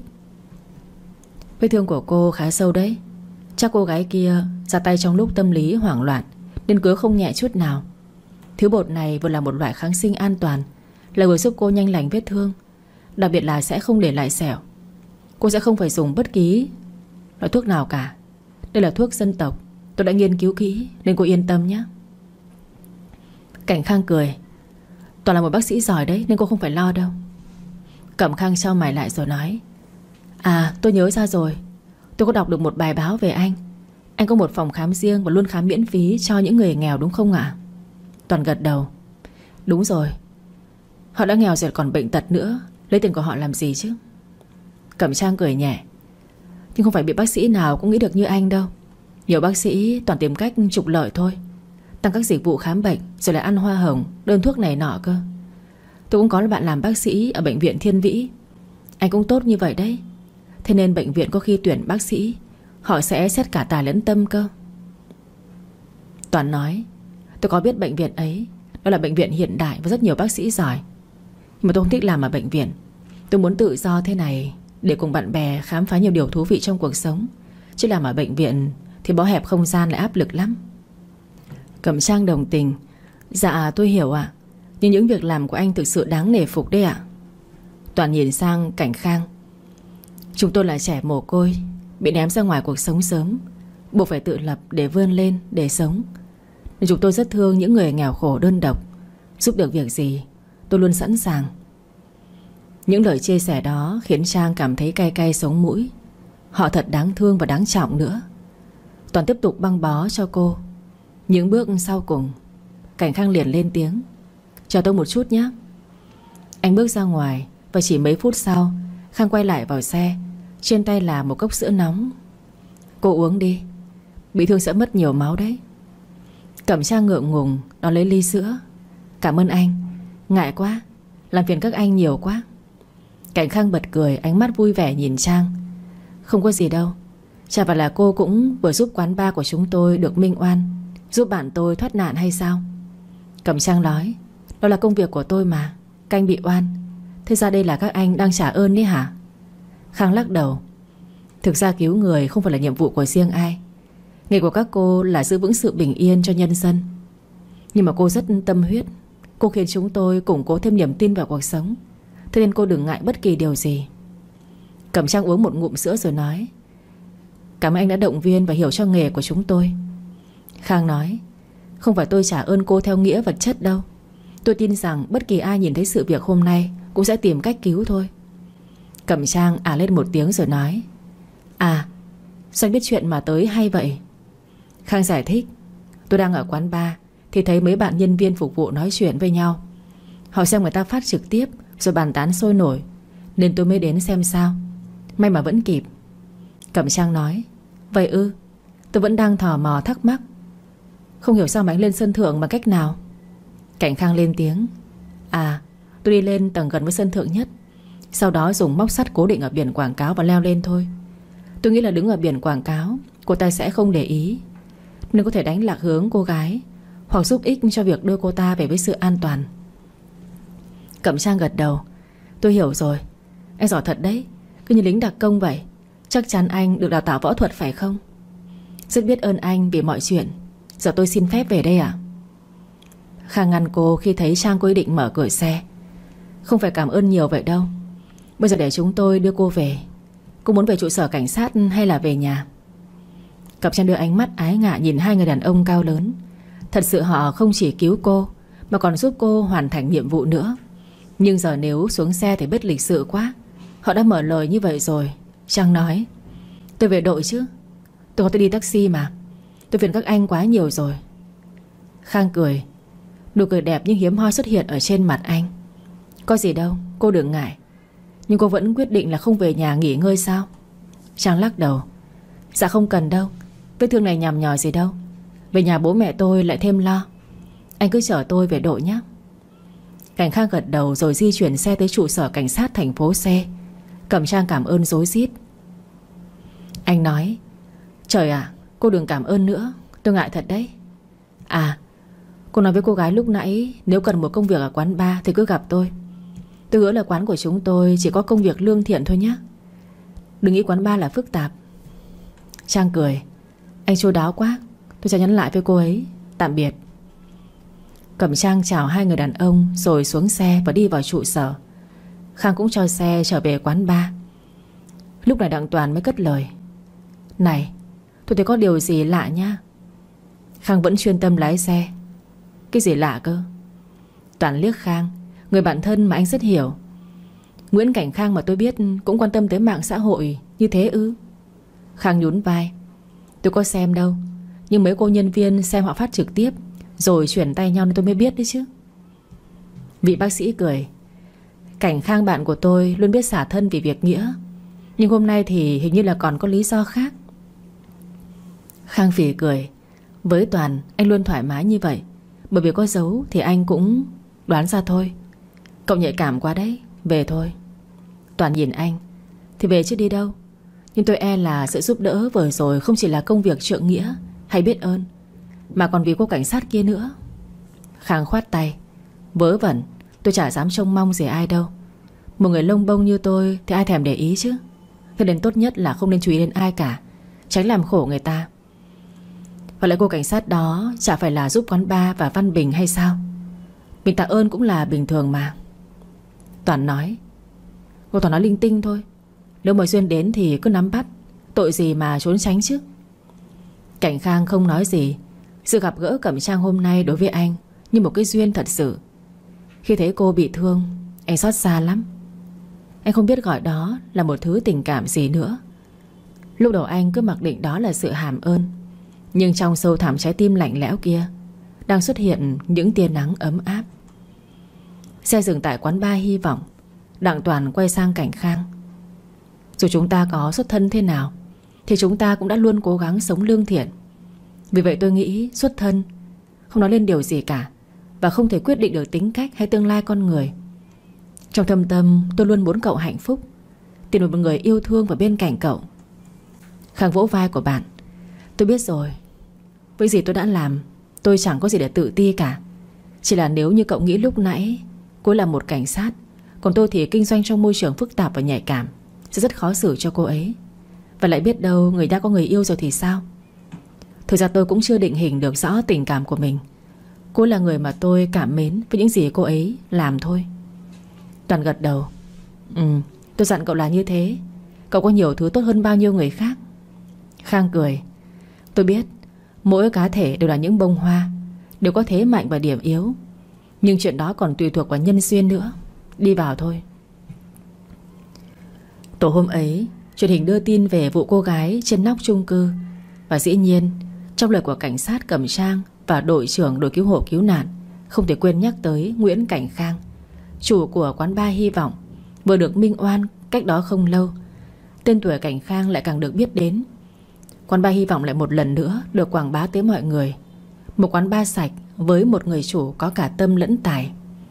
Vết thương của cô khá sâu đấy. Chắc cô gái kia ra tay trong lúc tâm lý hoảng loạn nên cứa không nhẹ chút nào. Thứ bột này vừa là một loại kháng sinh an toàn, lại vừa giúp cô nhanh lành vết thương. Đặc biệt là sẽ không để lại sẹo. Cô sẽ không phải dùng bất kỳ loại thuốc nào cả. Đây là thuốc dân tộc, tôi đã nghiên cứu kỹ nên cô yên tâm nhé. Cảnh Khang cười. Toàn là một bác sĩ giỏi đấy nên cô không phải lo đâu. Cẩm Khang chau mày lại rồi nói. À tôi nhớ ra rồi, tôi có đọc được một bài báo về anh. Anh có một phòng khám riêng và luôn khám miễn phí cho những người nghèo đúng không ạ? Toàn gật đầu. Đúng rồi. Họ đã nghèo rồi còn bệnh tật nữa, lấy tiền của họ làm gì chứ? Cẩm Trang cười nhẹ. Nhưng không phải bị bác sĩ nào cũng nghĩ được như anh đâu. Nhiều bác sĩ toàn tìm cách trục lợi thôi, tăng các dịch vụ khám bệnh rồi lại ăn hoa hồng, đơn thuốc này nọ cơ. Tôi cũng có bạn làm bác sĩ ở bệnh viện Thiên Vĩ. Anh cũng tốt như vậy đấy. Thế nên bệnh viện có khi tuyển bác sĩ họ sẽ xét cả tài lẫn tâm cơ. Toàn nói. Tôi có biết bệnh viện ấy, đó là bệnh viện hiện đại và rất nhiều bác sĩ giỏi. Nhưng mà tôi không thích làm ở bệnh viện. Tôi muốn tự do thế này để cùng bạn bè khám phá nhiều điều thú vị trong cuộc sống. Chứ làm ở bệnh viện thì bó hẹp không gian lại áp lực lắm. Cẩm Trang đồng tình. Dạ tôi hiểu ạ. Nhưng những việc làm của anh thực sự đáng nể phục đấy ạ. Toàn nhìn sang Cảnh Khang. Chúng tôi là trẻ mồ côi, bị ném ra ngoài cuộc sống sớm, buộc phải tự lập để vươn lên, để sống. Nên chúng tôi rất thương những người nghèo khổ đơn độc. Giúp được việc gì tôi luôn sẵn sàng. Những lời chia sẻ đó khiến Trang cảm thấy cay cay sống mũi. Họ thật đáng thương và đáng trọng nữa. Toàn tiếp tục băng bó cho cô. Những bước sau cùng, Cảnh Khang liền lên tiếng. Chờ tôi một chút nhé. Anh bước ra ngoài và chỉ mấy phút sau Khang quay lại vào xe. Trên tay là một cốc sữa nóng. Cô uống đi, bị thương sẽ mất nhiều máu đấy. Cẩm Trang ngượng ngùng đón lấy ly sữa. Cảm ơn anh, ngại quá, làm phiền các anh nhiều quá. Cảnh Khang bật cười, ánh mắt vui vẻ nhìn Trang. Không có gì đâu, chả phải là cô cũng vừa giúp quán bar của chúng tôi được minh oan, giúp bạn tôi thoát nạn hay sao? Cẩm Trang nói, đó là công việc của tôi mà. Các anh bị oan, thế ra đây là các anh đang trả ơn đấy hả? Khang lắc đầu. Thực ra cứu người không phải là nhiệm vụ của riêng ai. Nghề của các cô là giữ vững sự bình yên cho nhân dân. Nhưng mà cô rất tâm huyết. Cô khiến chúng tôi củng cố thêm niềm tin vào cuộc sống. Thế nên cô đừng ngại bất kỳ điều gì. Cẩm Trang uống một ngụm sữa rồi nói, cảm ơn anh đã động viên và hiểu cho nghề của chúng tôi. Khang nói, không phải tôi trả ơn cô theo nghĩa vật chất đâu. Tôi tin rằng bất kỳ ai nhìn thấy sự việc hôm nay cũng sẽ tìm cách cứu thôi. Cẩm Trang lên một tiếng rồi nói, à, sao anh biết chuyện mà tới hay vậy? Khang giải thích, tôi đang ở quán bar thì thấy mấy bạn nhân viên phục vụ nói chuyện với nhau. Họ xem người ta phát trực tiếp rồi bàn tán sôi nổi, nên tôi mới đến xem sao. May mà vẫn kịp. Cẩm Trang nói, vậy ư? Tôi vẫn đang tò mò thắc mắc, không hiểu sao mà anh lên sân thượng bằng cách nào? Cảnh Khang lên tiếng, à, tôi đi lên tầng gần với sân thượng nhất, sau đó dùng móc sắt cố định ở biển quảng cáo và leo lên thôi. Tôi nghĩ là đứng ở biển quảng cáo cô ta sẽ không để ý, nên có thể đánh lạc hướng cô gái, hoặc giúp ích cho việc đưa cô ta về với sự an toàn. Cẩm Trang gật đầu, tôi hiểu rồi. Anh giỏi thật đấy, cứ như lính đặc công vậy. Chắc chắn anh được đào tạo võ thuật phải không? Rất biết ơn anh vì mọi chuyện. Giờ tôi xin phép về đây ạ. Khang ngăn cô khi thấy Trang có ý định mở cửa xe. Không phải cảm ơn nhiều vậy đâu. Bây giờ để chúng tôi đưa cô về. Cô muốn về trụ sở cảnh sát hay là về nhà? Cẩm Trang đưa ánh mắt ái ngại nhìn hai người đàn ông cao lớn. Thật sự họ không chỉ cứu cô mà còn giúp cô hoàn thành nhiệm vụ nữa. Nhưng giờ nếu xuống xe thì bất lịch sự quá. Họ đã mở lời như vậy rồi. Trang nói, tôi về đội chứ, tôi có thể đi taxi mà. Tôi phiền các anh quá nhiều rồi. Khang cười. Nụ cười đẹp nhưng hiếm hoi xuất hiện ở trên mặt anh. Có gì đâu, cô đừng ngại. Nhưng cô vẫn quyết định là không về nhà nghỉ ngơi sao? Trang lắc đầu. Dạ không cần đâu, vết thương này nhằm nhò gì đâu. Về nhà bố mẹ tôi lại thêm lo. Anh cứ chở tôi về đội nhé. Cảnh Khang gật đầu rồi di chuyển xe tới trụ sở cảnh sát thành phố C. Cẩm Trang cảm ơn rối rít. Anh nói, trời ạ, cô đừng cảm ơn nữa, tôi ngại thật đấy. À, cô nói với cô gái lúc nãy nếu cần một công việc ở quán bar thì cứ gặp tôi. Tôi hứa là quán của chúng tôi chỉ có công việc lương thiện thôi nhé. Đừng nghĩ quán bar là phức tạp. Trang cười. Anh chu đáo quá. Tôi sẽ nhắn lại với cô ấy. Tạm biệt. Cẩm Trang chào hai người đàn ông rồi xuống xe và đi vào trụ sở. Khang cũng cho xe trở về quán bar. Lúc này Đặng Toàn mới cất lời. Này, tôi thấy có điều gì lạ nha. Khang vẫn chuyên tâm lái xe. Cái gì lạ cơ? Toàn liếc Khang, người bạn thân mà anh rất hiểu. Nguyễn Cảnh Khang mà tôi biết cũng quan tâm tới mạng xã hội như thế ư? Khang nhún vai. Tôi có xem đâu, nhưng mấy cô nhân viên xem họ phát trực tiếp rồi chuyển tay nhau nên tôi mới biết đấy chứ. Vị bác sĩ cười. Cảnh Khang bạn của tôi luôn biết xả thân vì việc nghĩa, nhưng hôm nay thì hình như là còn có lý do khác. Khang phì cười. Với Toàn anh luôn thoải mái như vậy, bởi vì có giấu thì anh cũng đoán ra thôi. Cậu nhạy cảm quá đấy, về thôi. Toàn nhìn anh. Thì về chứ đi đâu. Nhưng tôi e là sự giúp đỡ vừa rồi không chỉ là công việc trượng nghĩa hay biết ơn, mà còn vì cô cảnh sát kia nữa. Khang khoát tay. Vớ vẩn, tôi chả dám trông mong gì ai đâu. Một người lông bông như tôi thì ai thèm để ý chứ. Thế nên tốt nhất là không nên chú ý đến ai cả, tránh làm khổ người ta. Và lại cô cảnh sát đó chả phải là giúp quán bar và Văn Bình hay sao? Mình tạ ơn cũng là bình thường mà. Toàn nói. Cô Toàn nói linh tinh thôi. Nếu mời duyên đến thì cứ nắm bắt. Tội gì mà trốn tránh chứ. Cảnh Khang không nói gì. Sự gặp gỡ Cẩm Trang hôm nay đối với anh như một cái duyên thật sự. Khi thấy cô bị thương, anh xót xa lắm. Anh không biết gọi đó là một thứ tình cảm gì nữa. Lúc đầu anh cứ mặc định đó là sự hàm ơn, nhưng trong sâu thẳm trái tim lạnh lẽo kia đang xuất hiện những tia nắng ấm áp. Xe dừng tại quán bar Hy Vọng. Đặng Toàn quay sang Cảnh Khang. Dù chúng ta có xuất thân thế nào thì chúng ta cũng đã luôn cố gắng sống lương thiện. Vì vậy tôi nghĩ xuất thân không nói lên điều gì cả, và không thể quyết định được tính cách hay tương lai con người. Trong thâm tâm tôi luôn muốn cậu hạnh phúc, tìm được một người yêu thương và bên cạnh cậu. Khang vỗ vai của bạn. Tôi biết rồi. Với gì tôi đã làm, tôi chẳng có gì để tự ti cả. Chỉ là nếu như cậu nghĩ lúc nãy cô là một cảnh sát, còn tôi thì kinh doanh trong môi trường phức tạp và nhạy cảm, sẽ rất khó xử cho cô ấy. Và lại biết đâu người ta có người yêu rồi thì sao. Thực ra tôi cũng chưa định hình được rõ tình cảm của mình. Cô là người mà tôi cảm mến với những gì cô ấy làm thôi. Toàn gật đầu. Tôi dặn cậu là như thế. Cậu có nhiều thứ tốt hơn bao nhiêu người khác. Khang cười. Tôi biết mỗi cá thể đều là những bông hoa, đều có thế mạnh và điểm yếu. Nhưng chuyện đó còn tùy thuộc vào nhân duyên nữa. Đi vào thôi. Tối hôm ấy, truyền hình đưa tin về vụ cô gái trên nóc chung cư. Và dĩ nhiên, trong lời của cảnh sát Cẩm Trang và đội trưởng đội cứu hộ cứu nạn, không thể quên nhắc tới Nguyễn Cảnh Khang, chủ của quán bar Hy Vọng, vừa được minh oan cách đó không lâu. Tên tuổi Cảnh Khang lại càng được biết đến. Quán bar Hy Vọng lại một lần nữa được quảng bá tới mọi người. Một quán bar sạch với một người chủ có cả tâm lẫn tài.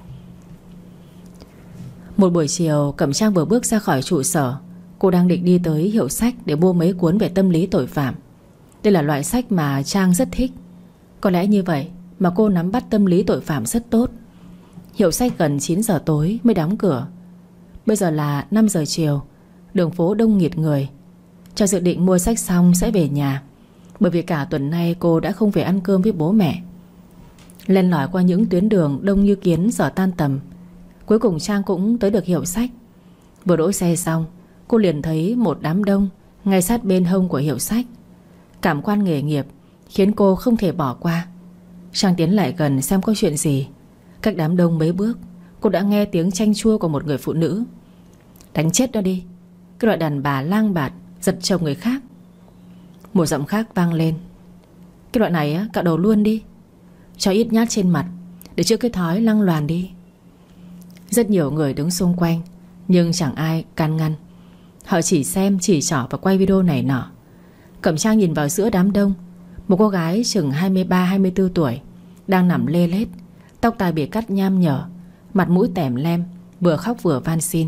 Một buổi chiều, Cẩm Trang vừa bước ra khỏi trụ sở. Cô đang định đi tới hiệu sách để mua mấy cuốn về tâm lý tội phạm. Đây là loại sách mà Trang rất thích. Có lẽ như vậy mà cô nắm bắt tâm lý tội phạm rất tốt. Hiệu sách gần 9 giờ tối mới đóng cửa. Bây giờ là 5 giờ chiều. Đường phố đông nghịt người. Trang dự định mua sách xong sẽ về nhà, bởi vì cả tuần nay cô đã không về ăn cơm với bố mẹ. Len lỏi qua những tuyến đường đông như kiến giờ tan tầm, cuối cùng Trang cũng tới được hiệu sách. Vừa đỗ xe xong, cô liền thấy một đám đông ngay sát bên hông của hiệu sách. Cảm quan nghề nghiệp khiến cô không thể bỏ qua. Trang tiến lại gần xem có chuyện gì. Cách đám đông mấy bước, cô đã nghe tiếng chanh chua của một người phụ nữ. Đánh chết nó đi, cái loại đàn bà lang bạt giật chồng người khác. Một giọng khác vang lên. Cái loại này á, cạo đầu luôn đi, cho ít nhát trên mặt để chữa cái thói lăng loàn đi. Rất nhiều người đứng xung quanh, nhưng chẳng ai can ngăn. Họ chỉ xem, chỉ trỏ và quay video này nọ. Cẩm Trang nhìn vào giữa đám đông. Một cô gái chừng 23-24 tuổi đang nằm lê lết, tóc tai bị cắt nham nhở, mặt mũi tẻm lem, vừa khóc vừa van xin.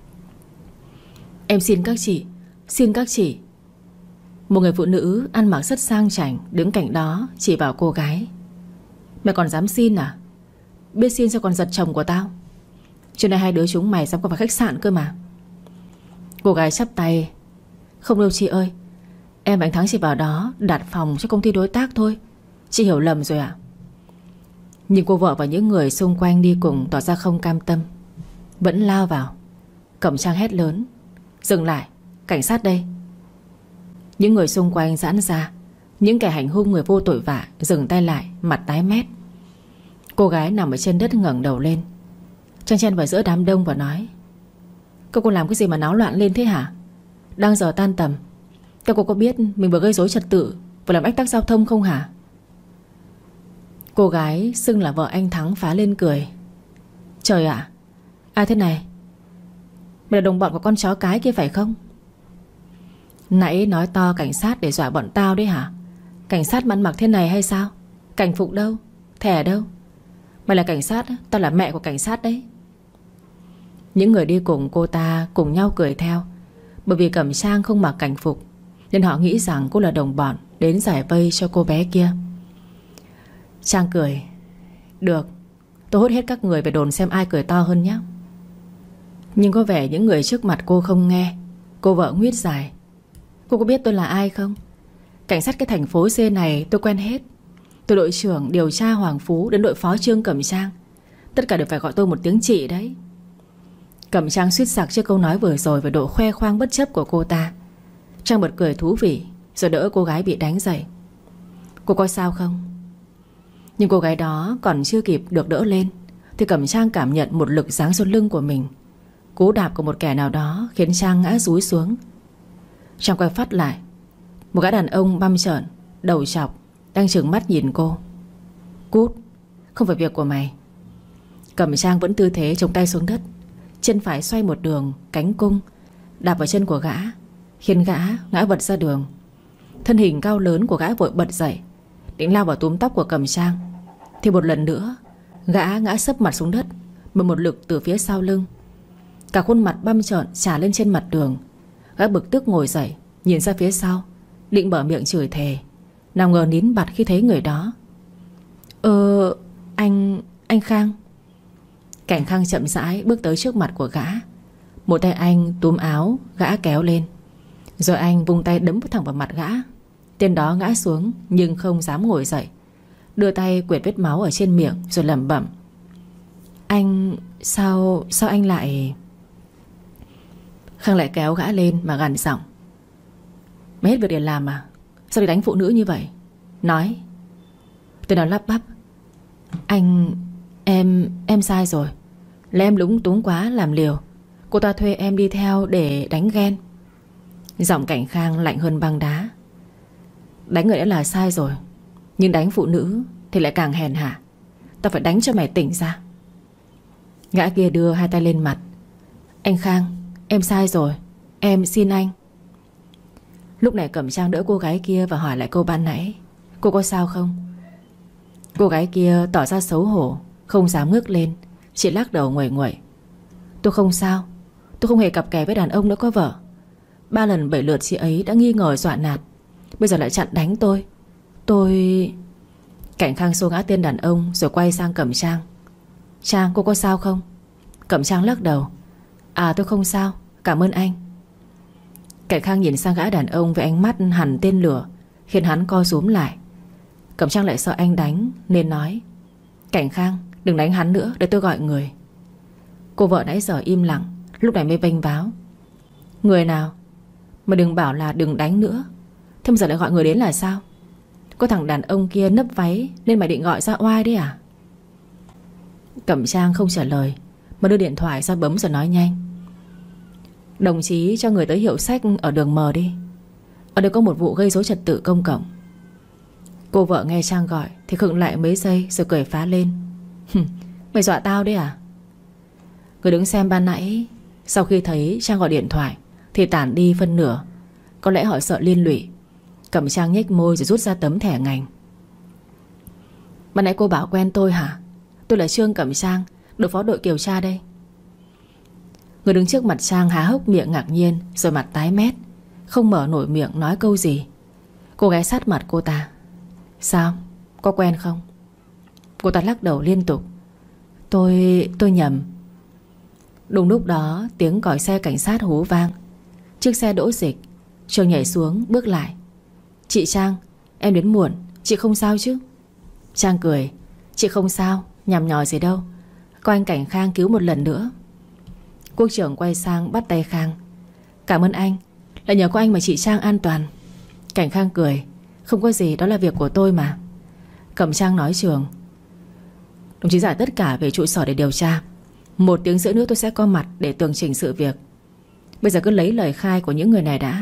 Em xin các chị, xin các chị. Một người phụ nữ ăn mặc rất sang chảnh đứng cạnh đó chỉ vào cô gái. Mày còn dám xin à? Biết xin sao còn giật chồng của tao? Chuyện này hai đứa chúng mày dám qua vào khách sạn cơ mà. Cô gái chắp tay. Không đâu chị ơi, em và anh Thắng chỉ vào đó đặt phòng cho công ty đối tác thôi. Chị hiểu lầm rồi ạ. Nhưng cô vợ và những người xung quanh đi cùng tỏ ra không cam tâm, vẫn lao vào. Cẩm Trang hét lớn. Dừng lại, cảnh sát đây. Những người xung quanh giãn ra. Những kẻ hành hung người vô tội vạ dừng tay lại, mặt tái mét. Cô gái nằm ở trên đất ngẩng đầu lên. Trang chen vào giữa đám đông và nói. Các cô làm cái gì mà náo loạn lên thế hả? Đang giờ tan tầm, các cô có biết mình vừa gây rối trật tự và làm ách tắc giao thông không hả? Cô gái xưng là vợ anh Thắng phá lên cười. Trời ạ, ai thế này? Mày là đồng bọn của con chó cái kia phải không? Nãy nói to cảnh sát để dọa bọn tao đấy hả? Cảnh sát mà ăn mặc thế này hay sao? Cảnh phục đâu? Thẻ đâu? Mày là cảnh sát, tao là mẹ của cảnh sát đấy. Những người đi cùng cô ta cùng nhau cười theo. Bởi vì Cẩm Trang không mặc cảnh phục, nên họ nghĩ rằng cô là đồng bọn đến giải vây cho cô bé kia. Trang cười. Được, tôi hốt hết các người về đồn xem ai cười to hơn nhé. Nhưng có vẻ những người trước mặt cô không nghe. Cô vợ nguyết dài. Cô có biết tôi là ai không? Cảnh sát cái thành phố C này tôi quen hết. Từ đội trưởng điều tra Hoàng Phú đến đội phó Trương Cẩm Trang, tất cả đều phải gọi tôi một tiếng chị đấy. Cẩm Trang suýt sặc trước câu nói vừa rồi về độ khoe khoang bất chấp của cô ta. Trang bật cười thú vị rồi đỡ cô gái bị đánh dậy. Cô có sao không? Nhưng cô gái đó còn chưa kịp được đỡ lên thì Cẩm Trang cảm nhận một lực giáng xuống lưng của mình. Cú đạp của một kẻ nào đó khiến Trang ngã dúi xuống. Trang quay phát lại. Một gã đàn ông băm trợn, đầu trọc, đang trừng mắt nhìn cô. Cút, không phải việc của mày. Cẩm Trang vẫn tư thế chống tay xuống đất, chân phải xoay một đường cánh cung, đạp vào chân của gã, khiến gã ngã vật ra đường. Thân hình cao lớn của gã vội bật dậy, định lao vào túm tóc của Cẩm Trang, thì một lần nữa gã ngã sấp mặt xuống đất bởi một lực từ phía sau lưng. Cả khuôn mặt băm trợn trà lên trên mặt đường. Gã bực tức ngồi dậy, nhìn ra phía sau, định mở miệng chửi thề, nào ngờ nín bặt khi thấy người đó. Anh Khang. Cảnh Khang chậm rãi bước tới trước mặt của gã. Một tay anh túm áo gã kéo lên, rồi anh vung tay đấm thẳng vào mặt gã. Tên đó ngã xuống nhưng không dám ngồi dậy, đưa tay quệt vết máu ở trên miệng rồi lẩm bẩm: Anh... Sao anh lại... Khang lại kéo gã lên mà gằn giọng: Mày hết việc để làm à? Sao đi đánh phụ nữ như vậy? Nói. Tên đó lắp bắp: Em sai rồi. Là em lúng túng quá làm liều. Cô ta thuê em đi theo để đánh ghen. Giọng Cảnh Khang lạnh hơn băng đá. Đánh người đã là sai rồi, nhưng đánh phụ nữ thì lại càng hèn hạ. Tao phải đánh cho mày tỉnh ra. Gã kia đưa hai tay lên mặt: Anh Khang, em sai rồi, em xin anh. Lúc này Cẩm Trang đỡ cô gái kia và hỏi lại câu ban nãy: Cô có sao không? Cô gái kia tỏ ra xấu hổ, không dám ngước lên, chỉ lắc đầu nguậy nguậy: Tôi không sao. Tôi không hề cặp kè với đàn ông nữa có vợ. 3 lần 7 lượt chị ấy đã nghi ngờ dọa nạt, bây giờ lại chặn đánh tôi. Cảnh Khang xô ngã tên đàn ông rồi quay sang Cẩm Trang: Trang, cô có sao không? Cẩm Trang lắc đầu: À, tôi không sao, cảm ơn anh. Cảnh Khang nhìn sang gã đàn ông với ánh mắt hằn tên lửa, khiến hắn co rúm lại. Cẩm Trang lại sợ anh đánh nên nói: Cảnh Khang, đừng đánh hắn nữa, để tôi gọi người. Cô vợ nãy giờ im lặng, lúc này mới vênh váo: Người nào? Mà đừng bảo là đừng đánh nữa. Thế mà giờ lại gọi người đến là sao? Có thằng đàn ông kia nấp váy nên mày định gọi ra oai đấy à? Cẩm Trang không trả lời, mà đưa điện thoại ra bấm rồi nói nhanh: Đồng chí cho người tới hiệu sách ở đường M đi. Ở đây có một vụ gây rối trật tự công cộng. Cô vợ nghe Trang gọi thì khựng lại mấy giây rồi cười phá lên: Mày dọa tao đấy à? Người đứng xem ban nãy sau khi thấy Trang gọi điện thoại thì tản đi phân nửa. Có lẽ họ sợ liên lụy. Cẩm Trang nhếch môi rồi rút ra tấm thẻ ngành: Ban nãy cô bảo quen tôi hả? Tôi là Trương Cẩm Trang, đội phó đội điều tra đây. Người đứng trước mặt Trang há hốc miệng ngạc nhiên, rồi mặt tái mét, không mở nổi miệng nói câu gì. Cô ghé sát mặt cô ta: Sao? Có quen không? Cô ta lắc đầu liên tục: Tôi nhầm. Đúng lúc đó tiếng còi xe cảnh sát hú vang. Chiếc xe đỗ dịch. Trường nhảy xuống bước lại: Chị Trang, em đến muộn, chị không sao chứ? Trang cười: Chị không sao, nhằm nhò gì đâu. Có anh Cảnh Khang cứu một lần nữa. Quốc trưởng quay sang bắt tay Khang: Cảm ơn anh, là nhờ có anh mà chị Trang an toàn. Cảnh Khang cười: Không có gì, đó là việc của tôi mà. Cẩm Trang nói Trường: Đồng chí giải tất cả về trụ sở để điều tra. 1 tiếng rưỡi nữa tôi sẽ có mặt để tường trình sự việc. Bây giờ cứ lấy lời khai của những người này đã.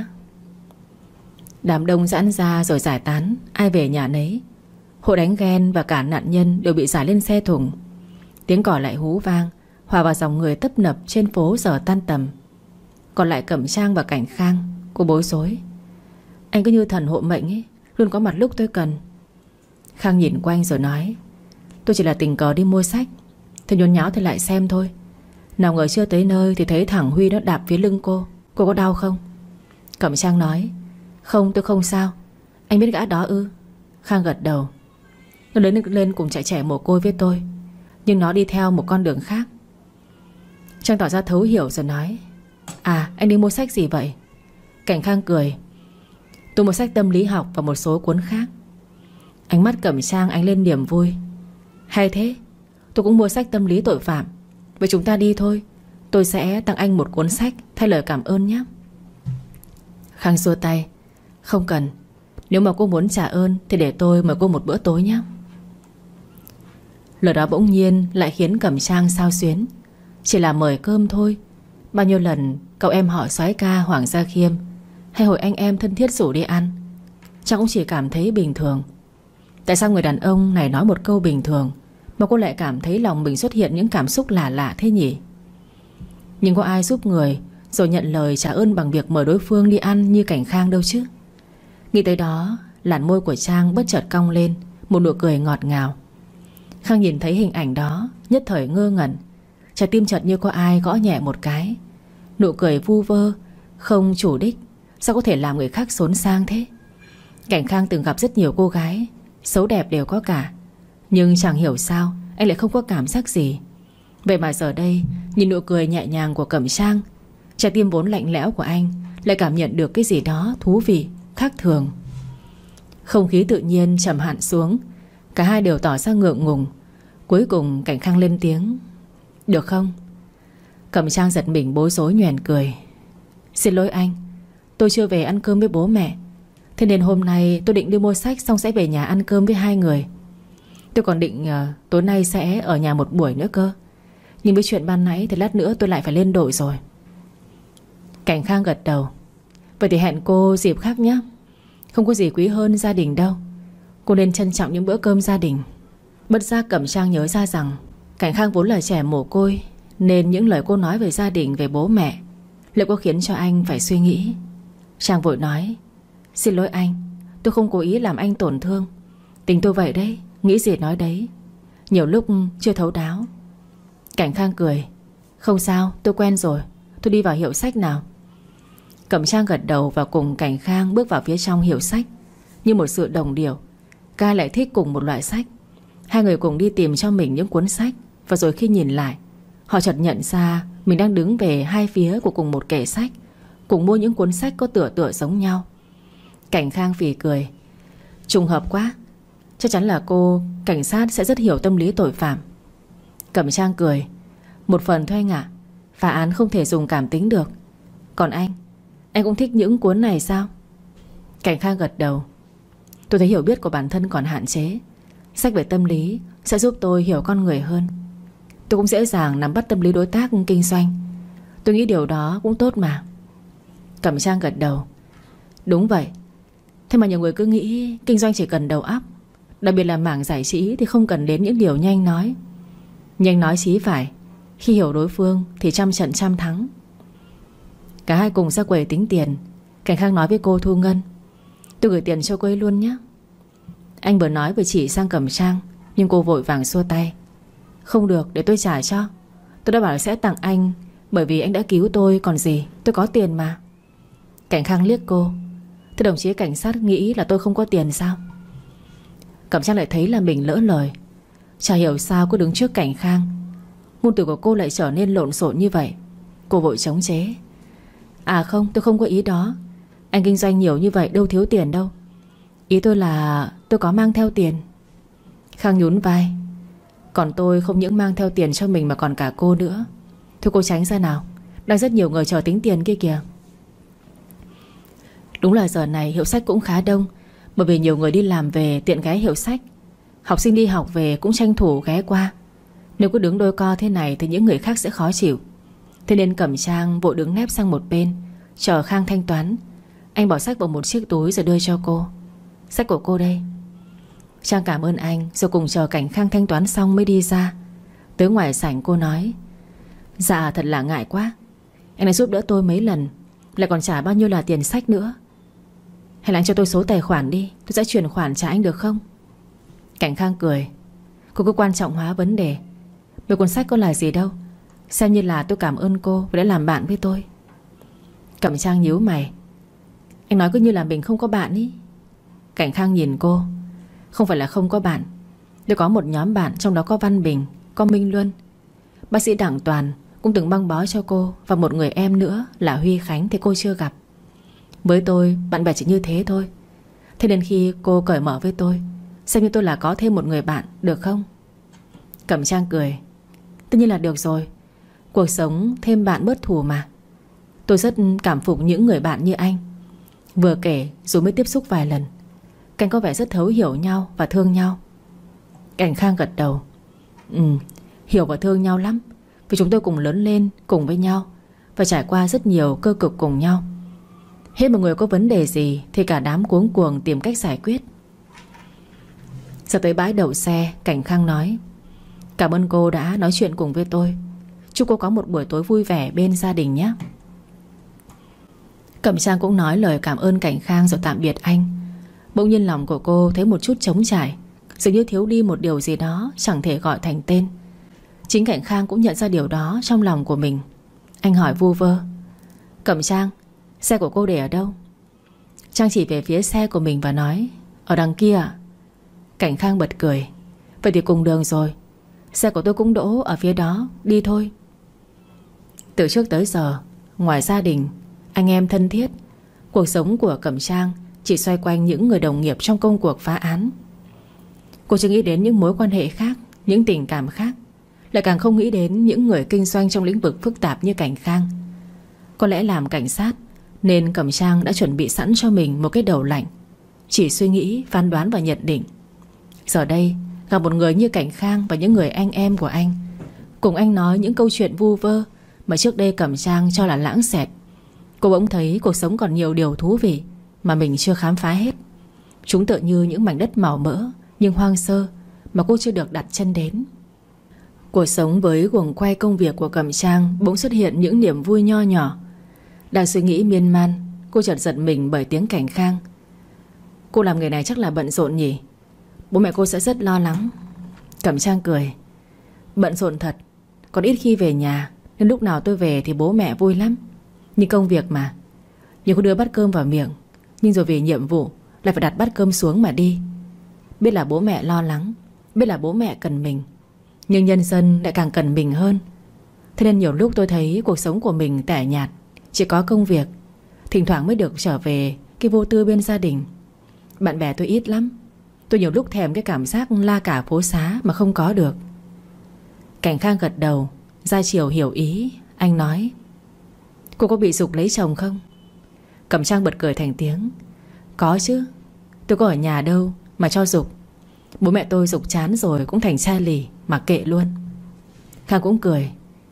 Đám đông giãn ra rồi giải tán, ai về nhà nấy. Hội đánh ghen và cả nạn nhân đều bị giải lên xe thùng. Tiếng còi lại hú vang, hòa vào dòng người tấp nập trên phố giờ tan tầm. Còn lại Cẩm Trang và Cảnh Khang. Cô bối rối: Anh cứ như thần hộ mệnh ấy, luôn có mặt lúc tôi cần. Khang nhìn quanh rồi nói: Tôi chỉ là tình cờ đi mua sách, thì nhốn nháo thì lại xem thôi. Nào ngờ chưa tới nơi thì thấy thằng Huy nó đạp phía lưng cô. Cô có đau không? Cẩm Trang nói: Không, tôi không sao. Anh biết gã đó ư? Khang gật đầu: Nó lớn lên cùng chạy trẻ mồ côi với tôi, nhưng nó đi theo một con đường khác. Trang tỏ ra thấu hiểu rồi nói: À, anh đi mua sách gì vậy? Cảnh Khang cười: Tôi mua sách tâm lý học và một số cuốn khác. Ánh mắt Cẩm Trang ánh lên niềm vui: Hay thế, tôi cũng mua sách tâm lý tội phạm. Vậy chúng ta đi thôi. Tôi sẽ tặng anh một cuốn sách thay lời cảm ơn nhé. Khang xua tay: Không cần. Nếu mà cô muốn trả ơn thì để tôi mời cô một bữa tối nhé. Lời đó bỗng nhiên lại khiến Cẩm Trang xao xuyến. Chỉ là mời cơm thôi. Bao nhiêu lần cậu em họ soái ca Hoàng Gia Khiêm hay hồi anh em thân thiết rủ đi ăn, Trang cũng chỉ cảm thấy bình thường. Tại sao người đàn ông này nói một câu bình thường mà cô lại cảm thấy lòng mình xuất hiện những cảm xúc lạ lạ thế nhỉ? Nhưng có ai giúp người rồi nhận lời trả ơn bằng việc mời đối phương đi ăn như Cảnh Khang đâu chứ. Nghĩ tới đó, làn môi của Trang bất chợt cong lên một nụ cười ngọt ngào. Khang nhìn thấy hình ảnh đó, nhất thời ngơ ngẩn. Trái tim chợt như có ai gõ nhẹ một cái. Nụ cười vu vơ, không chủ đích, sao có thể làm người khác xốn sang thế? Cảnh Khang từng gặp rất nhiều cô gái, xấu đẹp đều có cả, nhưng chẳng hiểu sao anh lại không có cảm giác gì. Vậy mà giờ đây, nhìn nụ cười nhẹ nhàng của Cẩm Trang, trái tim vốn lạnh lẽo của anh lại cảm nhận được cái gì đó thú vị, khác thường. Không khí tự nhiên trầm hẳn xuống. Cả hai đều tỏ ra ngượng ngùng. Cuối cùng Cảnh Khang lên tiếng: "Được không?" Cẩm Trang giật mình bối rối nhoẻn cười: "Xin lỗi anh, tôi chưa về ăn cơm với bố mẹ. Thế nên hôm nay tôi định đi mua sách xong sẽ về nhà ăn cơm với hai người. Tôi còn định tối nay sẽ ở nhà một buổi nữa cơ. Nhưng với chuyện ban nãy thì lát nữa tôi lại phải lên đội rồi." Cảnh Khang gật đầu: "Vậy thì hẹn cô dịp khác nhé. Không có gì quý hơn gia đình đâu. Cô nên trân trọng những bữa cơm gia đình." Bất giác Cẩm Trang nhớ ra rằng Cảnh Khang vốn là trẻ mồ côi, nên những lời cô nói về gia đình, về bố mẹ liệu có khiến cho anh phải suy nghĩ. Trang vội nói: "Xin lỗi anh, tôi không cố ý làm anh tổn thương. Tính tôi vậy đấy, nghĩ gì nói đấy. Nhiều lúc chưa thấu đáo." Cảnh Khang cười: "Không sao, tôi quen rồi. Tôi đi vào hiệu sách nào." Cẩm Trang gật đầu và cùng Cảnh Khang bước vào phía trong hiệu sách. Như một sự đồng điệu, ca lại thích cùng một loại sách. Hai người cùng đi tìm cho mình những cuốn sách. Và rồi khi nhìn lại, họ chợt nhận ra mình đang đứng về hai phía của cùng một kệ sách, cùng mua những cuốn sách có tựa tựa giống nhau. Cảnh Khang phì cười: "Trùng hợp quá. Chắc chắn là cô cảnh sát sẽ rất hiểu tâm lý tội phạm." Cẩm Trang cười: "Một phần thôi anh ạ. Phá án không thể dùng cảm tính được. Còn anh cũng thích những cuốn này sao?" Cảnh Khang gật đầu: "Tôi thấy hiểu biết của bản thân còn hạn chế. Sách về tâm lý sẽ giúp tôi hiểu con người hơn. Tôi cũng dễ dàng nắm bắt tâm lý đối tác kinh doanh. Tôi nghĩ điều đó cũng tốt mà." Cẩm Trang gật đầu: "Đúng vậy. Thế mà nhiều người cứ nghĩ kinh doanh chỉ cần đầu óc, đặc biệt là mảng giải trí thì không cần đến những điều như anh nói. Nhưng anh nói chí phải, khi hiểu đối phương thì trăm trận trăm thắng." Cả hai cùng ra quầy tính tiền. Cảnh Khang nói với cô Thu Ngân: "Tôi gửi tiền cho cô ấy luôn nhé." Anh vừa nói vừa chỉ sang Cẩm Trang, nhưng cô vội vàng xua tay: "Không được, để tôi trả cho. Tôi đã bảo sẽ tặng anh, bởi vì anh đã cứu tôi còn gì. Tôi có tiền mà." Cảnh Khang liếc cô: "Thế đồng chí cảnh sát nghĩ là tôi không có tiền sao?" Cẩm Trang lại thấy là mình lỡ lời. Chả hiểu sao cứ đứng trước Cảnh Khang, ngôn từ của cô lại trở nên lộn xộn như vậy. Cô vội chống chế: "À không, tôi không có ý đó. Anh kinh doanh nhiều như vậy đâu thiếu tiền đâu. Ý tôi là tôi có mang theo tiền." Khang nhún vai: "Còn tôi không những mang theo tiền cho mình mà còn cả cô nữa. Thôi cô tránh ra nào, đang rất nhiều người chờ tính tiền kia kìa." Đúng là giờ này hiệu sách cũng khá đông, bởi vì nhiều người đi làm về tiện ghé hiệu sách. Học sinh đi học về cũng tranh thủ ghé qua. Nếu cứ đứng đôi co thế này thì những người khác sẽ khó chịu. Thế nên Cẩm Trang vội đứng nép sang một bên, chờ Khang thanh toán. Anh bỏ sách vào một chiếc túi rồi đưa cho cô: "Sách của cô đây." Trang cảm ơn anh, rồi cùng chờ Cảnh Khang thanh toán xong mới đi ra. Tới ngoài sảnh cô nói: "Dạ thật là ngại quá. Anh đã giúp đỡ tôi mấy lần, lại còn trả bao nhiêu là tiền sách nữa. Hay là anh cho tôi số tài khoản đi, tôi sẽ chuyển khoản trả anh được không?" Cảnh Khang cười: "Cô cứ quan trọng hóa vấn đề. Mấy cuốn sách có là gì đâu. Xem như là tôi cảm ơn cô vì đã làm bạn với tôi." Cẩm Trang nhíu mày: "Anh nói cứ như là mình không có bạn ý." Cảnh Khang nhìn cô: "Không phải là không có bạn. Tôi có một nhóm bạn, trong đó có Văn Bình, có Minh Luân. Bác sĩ Đặng Toàn cũng từng băng bó cho cô. Và một người em nữa là Huy Khánh thì cô chưa gặp. Với tôi, bạn bè chỉ như thế thôi. Thế nên khi cô cởi mở với tôi, xem như tôi là có thêm một người bạn, được không?" Cẩm Trang cười: "Tất nhiên là được rồi. Cuộc sống thêm bạn bớt thù mà. Tôi rất cảm phục những người bạn như anh." Vừa kể dù mới tiếp xúc vài lần, Cảnh có vẻ rất thấu hiểu nhau và thương nhau. Cảnh Khang gật đầu: Hiểu và thương nhau lắm. Vì chúng tôi cùng lớn lên cùng với nhau, và trải qua rất nhiều cơ cực cùng nhau. Hết một người có vấn đề gì thì cả đám cuống cuồng tìm cách giải quyết." Giờ tới bãi đậu xe, Cảnh Khang nói: Cảm ơn cô đã nói chuyện cùng với tôi. Chúc cô có một buổi tối vui vẻ bên gia đình nhé. Cẩm Trang cũng nói lời cảm ơn Cảnh Khang rồi tạm biệt anh. Bỗng nhiên lòng của cô thấy một chút trống trải, dường như thiếu đi một điều gì đó chẳng thể gọi thành tên. Chính Cảnh Khang cũng nhận ra điều đó trong lòng của mình. Anh hỏi vu vơ: Cẩm Trang, xe của cô để ở đâu? Trang chỉ về phía xe của mình và nói: Ở đằng kia ạ. Cảnh Khang bật cười: Vậy thì cùng đường rồi. Xe của tôi cũng đỗ ở phía đó, đi thôi. Từ trước tới giờ, ngoài gia đình, anh em thân thiết, cuộc sống của Cẩm Trang chỉ xoay quanh những người đồng nghiệp trong công cuộc phá án. Cô chưa nghĩ đến những mối quan hệ khác, những tình cảm khác, lại càng không nghĩ đến những người kinh doanh trong lĩnh vực phức tạp như Cảnh Khang. Có lẽ làm cảnh sát nên Cẩm Trang đã chuẩn bị sẵn cho mình một cái đầu lạnh, chỉ suy nghĩ, phán đoán và nhận định. Giờ đây gặp một người như Cảnh Khang và những người anh em của anh, cùng anh nói những câu chuyện vu vơ mà trước đây Cẩm Trang cho là lãng xẹt, cô bỗng thấy cuộc sống còn nhiều điều thú vị mà mình chưa khám phá hết. Chúng tựa như những mảnh đất màu mỡ nhưng hoang sơ mà cô chưa được đặt chân đến. Cuộc sống với guồng quay công việc của Cẩm Trang bỗng xuất hiện những niềm vui nho nhỏ. Đang suy nghĩ miên man, cô chợt giật mình bởi tiếng Cảnh Khang: Cô làm nghề này chắc là bận rộn nhỉ? Bố mẹ cô sẽ rất lo lắng. Cẩm Trang cười: Bận rộn thật, còn ít khi về nhà, nên lúc nào tôi về thì bố mẹ vui lắm. Nhưng công việc mà, nhiều cô đưa bát cơm vào miệng, nhưng rồi vì nhiệm vụ lại phải đặt bát cơm xuống mà đi. Biết là bố mẹ lo lắng, biết là bố mẹ cần mình, nhưng nhân dân lại càng cần mình hơn. Thế nên nhiều lúc tôi thấy cuộc sống của mình tẻ nhạt, chỉ có công việc, thỉnh thoảng mới được trở về cái vô tư bên gia đình. Bạn bè tôi ít lắm. Tôi nhiều lúc thèm cái cảm giác la cả phố xá mà không có được. Cảnh Khang gật đầu, ra chiều hiểu ý. Anh nói: Cô có bị giục lấy chồng không? Cẩm Trang bật cười thành tiếng: Có chứ, tôi có ở nhà đâu mà cho giục. Bố mẹ tôi giục chán rồi cũng thành cha lì, mà kệ luôn. Khang cũng cười: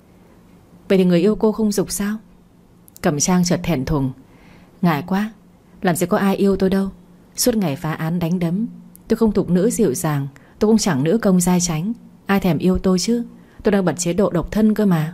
Vậy thì người yêu cô không giục sao? Cẩm Trang chợt thẹn thùng: Ngại quá, làm gì có ai yêu tôi đâu. Suốt ngày phá án đánh đấm, tôi không thục nữ dịu dàng, tôi cũng chẳng nữ công dai tránh. Ai thèm yêu tôi chứ? Tôi đang bật chế độ độc thân cơ mà.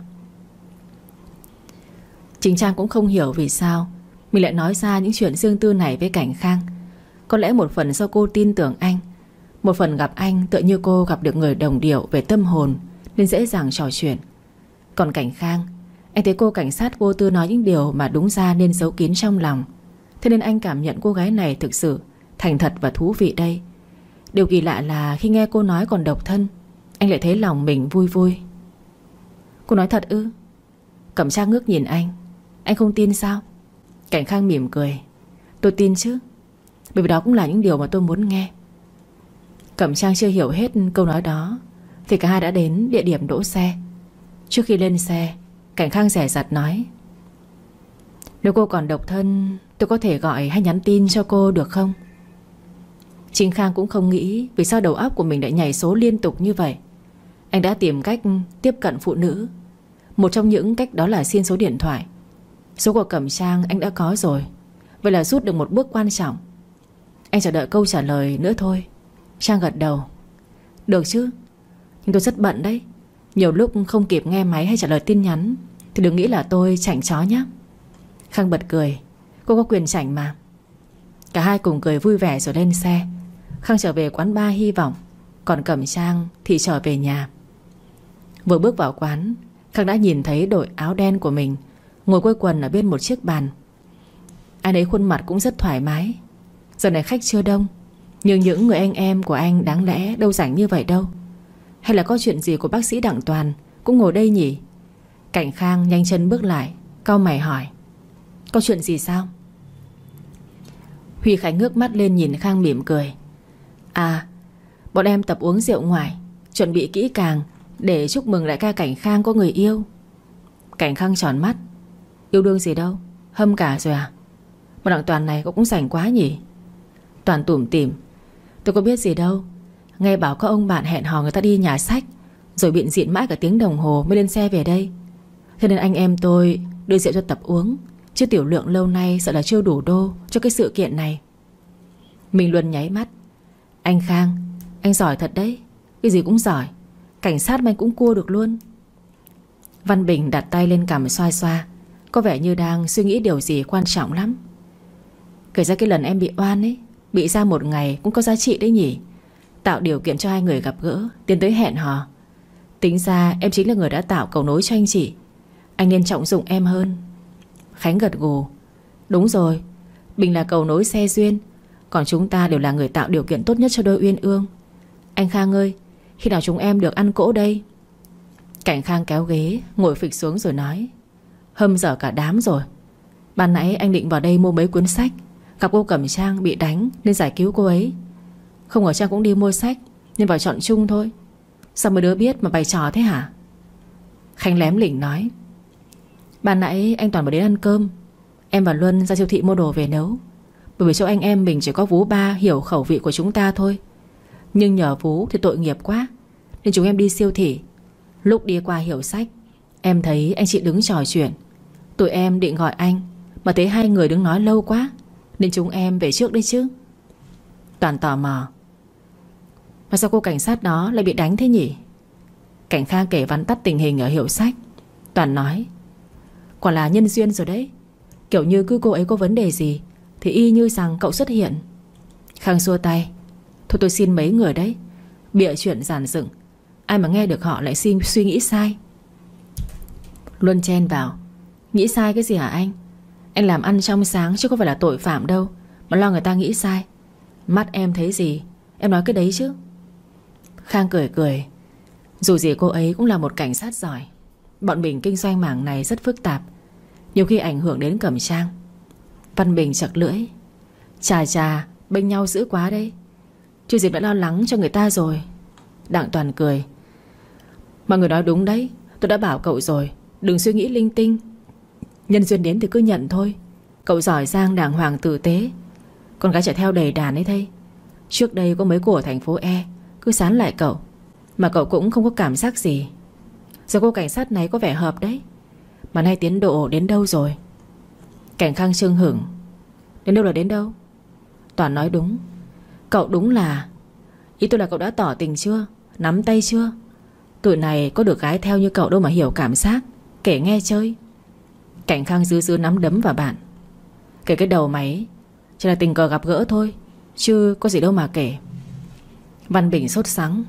Chính Trang cũng không hiểu vì sao mình lại nói ra những chuyện riêng tư này với Cảnh Khang. Có lẽ một phần do cô tin tưởng anh, một phần gặp anh tựa như cô gặp được người đồng điệu về tâm hồn nên dễ dàng trò chuyện. Còn Cảnh Khang, anh thấy cô cảnh sát vô tư nói những điều mà đúng ra nên giấu kín trong lòng. Thế nên anh cảm nhận cô gái này thực sự thành thật và thú vị đây. Điều kỳ lạ là khi nghe cô nói còn độc thân, anh lại thấy lòng mình vui vui. Cô nói thật ư? Cẩm Trang ngước nhìn anh không tin sao? Cảnh Khang mỉm cười: Tôi tin chứ, bởi vì đó cũng là những điều mà tôi muốn nghe. Cẩm Trang chưa hiểu hết câu nói đó thì cả hai đã đến địa điểm đỗ xe. Trước khi lên xe, Cảnh Khang dè dặt nói: Nếu cô còn độc thân, tôi có thể gọi hay nhắn tin cho cô được không? Chính Khang cũng không nghĩ vì sao đầu óc của mình lại nhảy số liên tục như vậy. Anh đã tìm cách tiếp cận phụ nữ. Một trong những cách đó là xin số điện thoại. Số của Cẩm Trang anh đã có rồi. Vậy là rút được một bước quan trọng. Anh chờ đợi câu trả lời nữa thôi. Trang gật đầu: Được chứ, nhưng tôi rất bận đấy. Nhiều lúc không kịp nghe máy hay trả lời tin nhắn thì đừng nghĩ là tôi chảnh chó nhé. Khang bật cười: Cô có quyền chảnh mà. Cả hai cùng cười vui vẻ rồi lên xe. Khang trở về quán bar Hy Vọng, còn Cẩm Trang thì trở về nhà. Vừa bước vào quán, Khang đã nhìn thấy đội áo đen của mình ngồi quây quần ở bên một chiếc bàn. Anh ấy khuôn mặt cũng rất thoải mái. Giờ này khách chưa đông, nhưng những người anh em của anh đáng lẽ đâu rảnh như vậy đâu. Hay là có chuyện gì của bác sĩ Đặng Toàn cũng ngồi đây nhỉ? Cảnh Khang nhanh chân bước lại, cau mày hỏi: Có chuyện gì sao? Huy Khánh ngước mắt lên nhìn Khang mỉm cười: À, bọn em tập uống rượu ngoài, chuẩn bị kỹ càng để chúc mừng đại ca Cảnh Khang có người yêu. Cảnh Khang tròn mắt: Yêu đương gì đâu, hâm cả rồi à? Mà Đặng Toàn này cũng rảnh quá nhỉ? Toàn tủm tỉm: Tôi có biết gì đâu. Nghe bảo có ông bạn hẹn hò người ta đi nhà sách, rồi bịn dịn mãi cả tiếng đồng hồ mới lên xe về đây. Thế nên anh em tôi đưa rượu cho tập uống, chứ tiểu lượng lâu nay sợ là chưa đủ đô cho cái sự kiện này. Minh Luân nháy mắt: Anh Khang, anh giỏi thật đấy. Cái gì cũng giỏi. Cảnh sát mà anh cũng cua được luôn. Văn Bình đặt tay lên cằm xoa xoa, có vẻ như đang suy nghĩ điều gì quan trọng lắm. Kể ra cái lần em bị oan ấy, bị ra một ngày cũng có giá trị đấy nhỉ. Tạo điều kiện cho hai người gặp gỡ, tiến tới hẹn hò. Tính ra em chính là người đã tạo cầu nối cho anh chị. Anh nên trọng dụng em hơn. Khánh gật gù. Đúng rồi, Bình là cầu nối xe duyên, còn chúng ta đều là người tạo điều kiện tốt nhất cho đôi uyên ương. Anh Khang ơi, khi nào chúng em được ăn cỗ đây? Cảnh Khang kéo ghế ngồi phịch xuống rồi nói: Hâm dở cả đám rồi. Ban nãy anh định vào đây mua mấy cuốn sách, gặp cô Cẩm Trang bị đánh nên giải cứu cô ấy. Không ngờ Trang cũng đi mua sách nên vào chọn chung thôi. Sao mấy đứa biết mà bày trò thế hả? Khánh lém lỉnh nói: Ban nãy anh Toàn vào đến ăn cơm, em và Luân ra siêu thị mua đồ về nấu. Bởi vì chỗ anh em mình chỉ có Vú Ba hiểu khẩu vị của chúng ta thôi. Nhưng nhờ Vú thì tội nghiệp quá, nên chúng em đi siêu thị. Lúc đi qua hiệu sách, em thấy anh chị đứng trò chuyện. Tụi em định gọi anh, mà thấy hai người đứng nói lâu quá, nên chúng em về trước đấy chứ. Toàn tò mò: Mà sao cô cảnh sát đó lại bị đánh thế nhỉ? Cảnh Khang kể vắn tắt tình hình ở hiệu sách. Toàn nói: Quả là nhân duyên rồi đấy. Kiểu như cứ cô ấy có vấn đề gì thì y như rằng cậu xuất hiện. Khang xua tay: Thôi tôi xin mấy người đấy, bịa chuyện giản dựng, ai mà nghe được họ lại xin suy nghĩ sai. Luân chen vào: Nghĩ sai cái gì hả anh? Anh làm ăn trong sáng chứ không phải là tội phạm đâu mà lo người ta nghĩ sai. Mắt em thấy gì em nói cái đấy chứ. Khang cười cười: Dù gì cô ấy cũng là một cảnh sát giỏi. Bọn mình kinh doanh mảng này rất phức tạp, nhiều khi ảnh hưởng đến Cẩm Trang. Văn Bình chặt lưỡi: Chà chà, bênh nhau dữ quá đây. Chưa gì đã lo lắng cho người ta rồi. Đặng Toàn cười: Mọi người nói đúng đấy. Tôi đã bảo cậu rồi, đừng suy nghĩ linh tinh. Nhân duyên đến thì cứ nhận thôi. Cậu giỏi giang đàng hoàng tử tế, con gái chạy theo đầy đàn ấy thây. Trước đây có mấy cô ở thành phố E cứ sán lại cậu, mà cậu cũng không có cảm giác gì. Giờ cô cảnh sát này có vẻ hợp đấy. Mà nay tiến độ đến đâu rồi? Cảnh Khang chưng hửng: Đến đâu là đến đâu? Toàn nói đúng. Cậu đúng là... Ý tôi là cậu đã tỏ tình chưa? Nắm tay chưa? Tụi này có được gái theo như cậu đâu mà hiểu cảm giác, kể nghe chơi. Cảnh Khang dứ nắm đấm vào bạn: Kể cái đầu mày, chỉ là tình cờ gặp gỡ thôi, chứ có gì đâu mà kể. Văn Bình sốt sắng: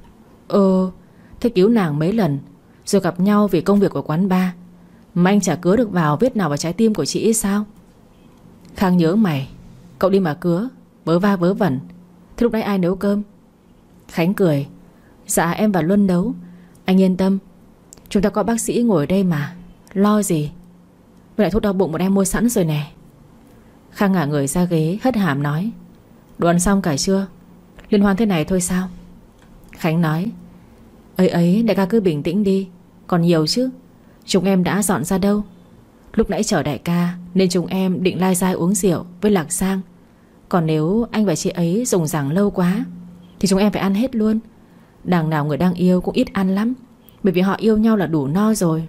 Thế cứu nàng mấy lần rồi gặp nhau vì công việc của quán bar, mà anh chả cứa được vào vết nào vào trái tim của chị ấy sao? Khang nhớ mày: Cậu đi mà cứa, vớ va vớ vẩn. Thế lúc đấy ai nấu cơm? Khánh cười: Dạ em và Luân nấu. Anh yên tâm, chúng ta có bác sĩ ngồi đây mà, lo gì. Với lại thuốc đau bụng bọn em mua sẵn rồi nè. Khang ngả người ra ghế hất hàm nói: Đồ ăn xong cả chưa? Liên hoan thế này thôi sao? Khánh nói: Ấy đại ca cứ bình tĩnh đi, còn nhiều chứ. Chúng em đã dọn ra đâu. Lúc nãy chở đại ca nên chúng em định lai dai uống rượu với Lạc Sang. Còn nếu anh và chị ấy dùng rằng lâu quá thì chúng em phải ăn hết luôn. Đằng nào người đang yêu cũng ít ăn lắm, bởi vì họ yêu nhau là đủ no rồi.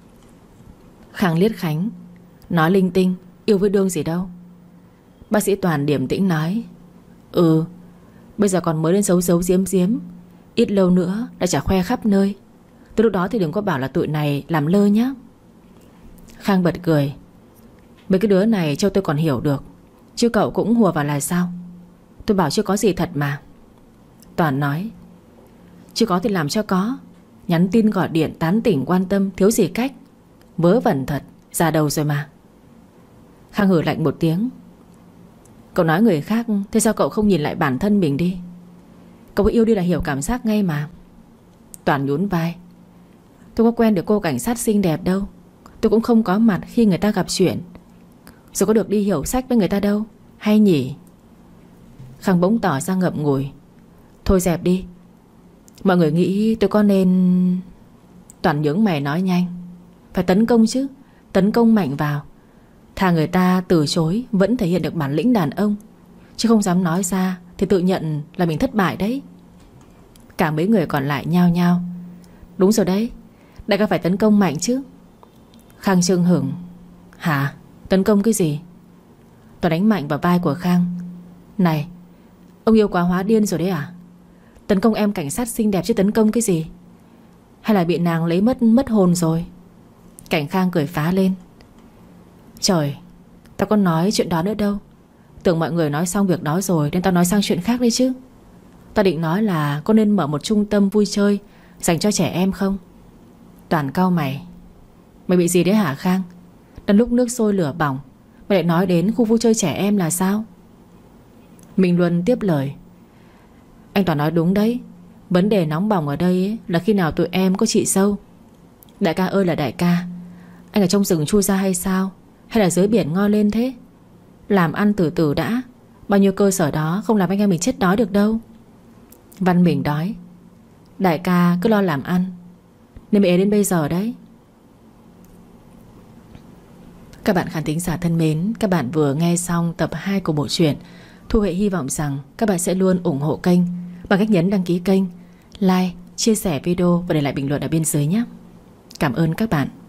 Khang liếc Khánh: Nói linh tinh, yêu với đương gì đâu. Bác sĩ Toàn điềm tĩnh nói: Bây giờ còn mới đến giấu giấu giếm giếm, ít lâu nữa đã chả khoe khắp nơi. Từ lúc đó thì đừng có bảo là tụi này làm lơ nhá. Khang bật cười: Mấy cái đứa này cho tôi còn hiểu được, chứ cậu cũng hùa vào là sao? Tôi bảo chưa có gì thật mà. Toàn nói: Chưa có thì làm cho có. Nhắn tin gọi điện tán tỉnh quan tâm thiếu gì cách. Vớ vẩn thật, già đầu rồi mà. Khang hử lạnh một tiếng: Cậu nói người khác, thế sao cậu không nhìn lại bản thân mình đi? Cậu yêu đi là hiểu cảm giác ngay mà. Toàn nhún vai: Tôi có quen được cô cảnh sát xinh đẹp đâu. Tôi cũng không có mặt khi người ta gặp chuyện, rồi có được đi hiểu sách với người ta đâu. Hay nhỉ? Khang bỗng tỏ ra ngậm ngùi: Thôi dẹp đi. Mọi người nghĩ tôi có nên... Toàn nhướng mày nói nhanh: Phải tấn công chứ, tấn công mạnh vào. Thà người ta từ chối vẫn thể hiện được bản lĩnh đàn ông, chứ không dám nói ra thì tự nhận là mình thất bại đấy. Cả mấy người còn lại nhao nhao: Đúng rồi đấy, đại ca phải tấn công mạnh chứ. Khang chưng hửng: Hả? Tấn công cái gì? Toàn đánh mạnh vào vai của Khang: Này, ông yêu quá hóa điên rồi đấy à? Tấn công em cảnh sát xinh đẹp chứ tấn công cái gì? Hay là bị nàng lấy mất hồn rồi? Cảnh Khang cười phá lên. Trời, tao có nói chuyện đó nữa đâu. Tưởng mọi người nói xong việc đó rồi nên tao nói sang chuyện khác đấy chứ. Tao định nói là có nên mở một trung tâm vui chơi dành cho trẻ em không? Toàn cau mày. Mày bị gì đấy hả Khang? Đến lúc nước sôi lửa bỏng mày lại nói đến khu vui chơi trẻ em là sao? Minh Luân tiếp lời. Anh Toàn nói đúng đấy. Vấn đề nóng bỏng ở đây ấy là khi nào tụi em có chị dâu. Đại ca ơi là đại ca, anh ở trong rừng chui ra hay sao? Hay là dưới biển ngoi lên thế? Làm ăn từ từ đã. Bao nhiêu cơ sở đó không làm anh em mình chết đói được đâu. Văn Bình đói. Đại ca cứ lo làm ăn nên mới ế đến bây giờ đấy. Các bạn khán thính giả thân mến, các bạn vừa nghe xong tập 2 của bộ truyện. Thu Huệ hy vọng rằng các bạn sẽ luôn ủng hộ kênh bằng cách nhấn đăng ký kênh, like, chia sẻ video và để lại bình luận ở bên dưới nhé. Cảm ơn các bạn.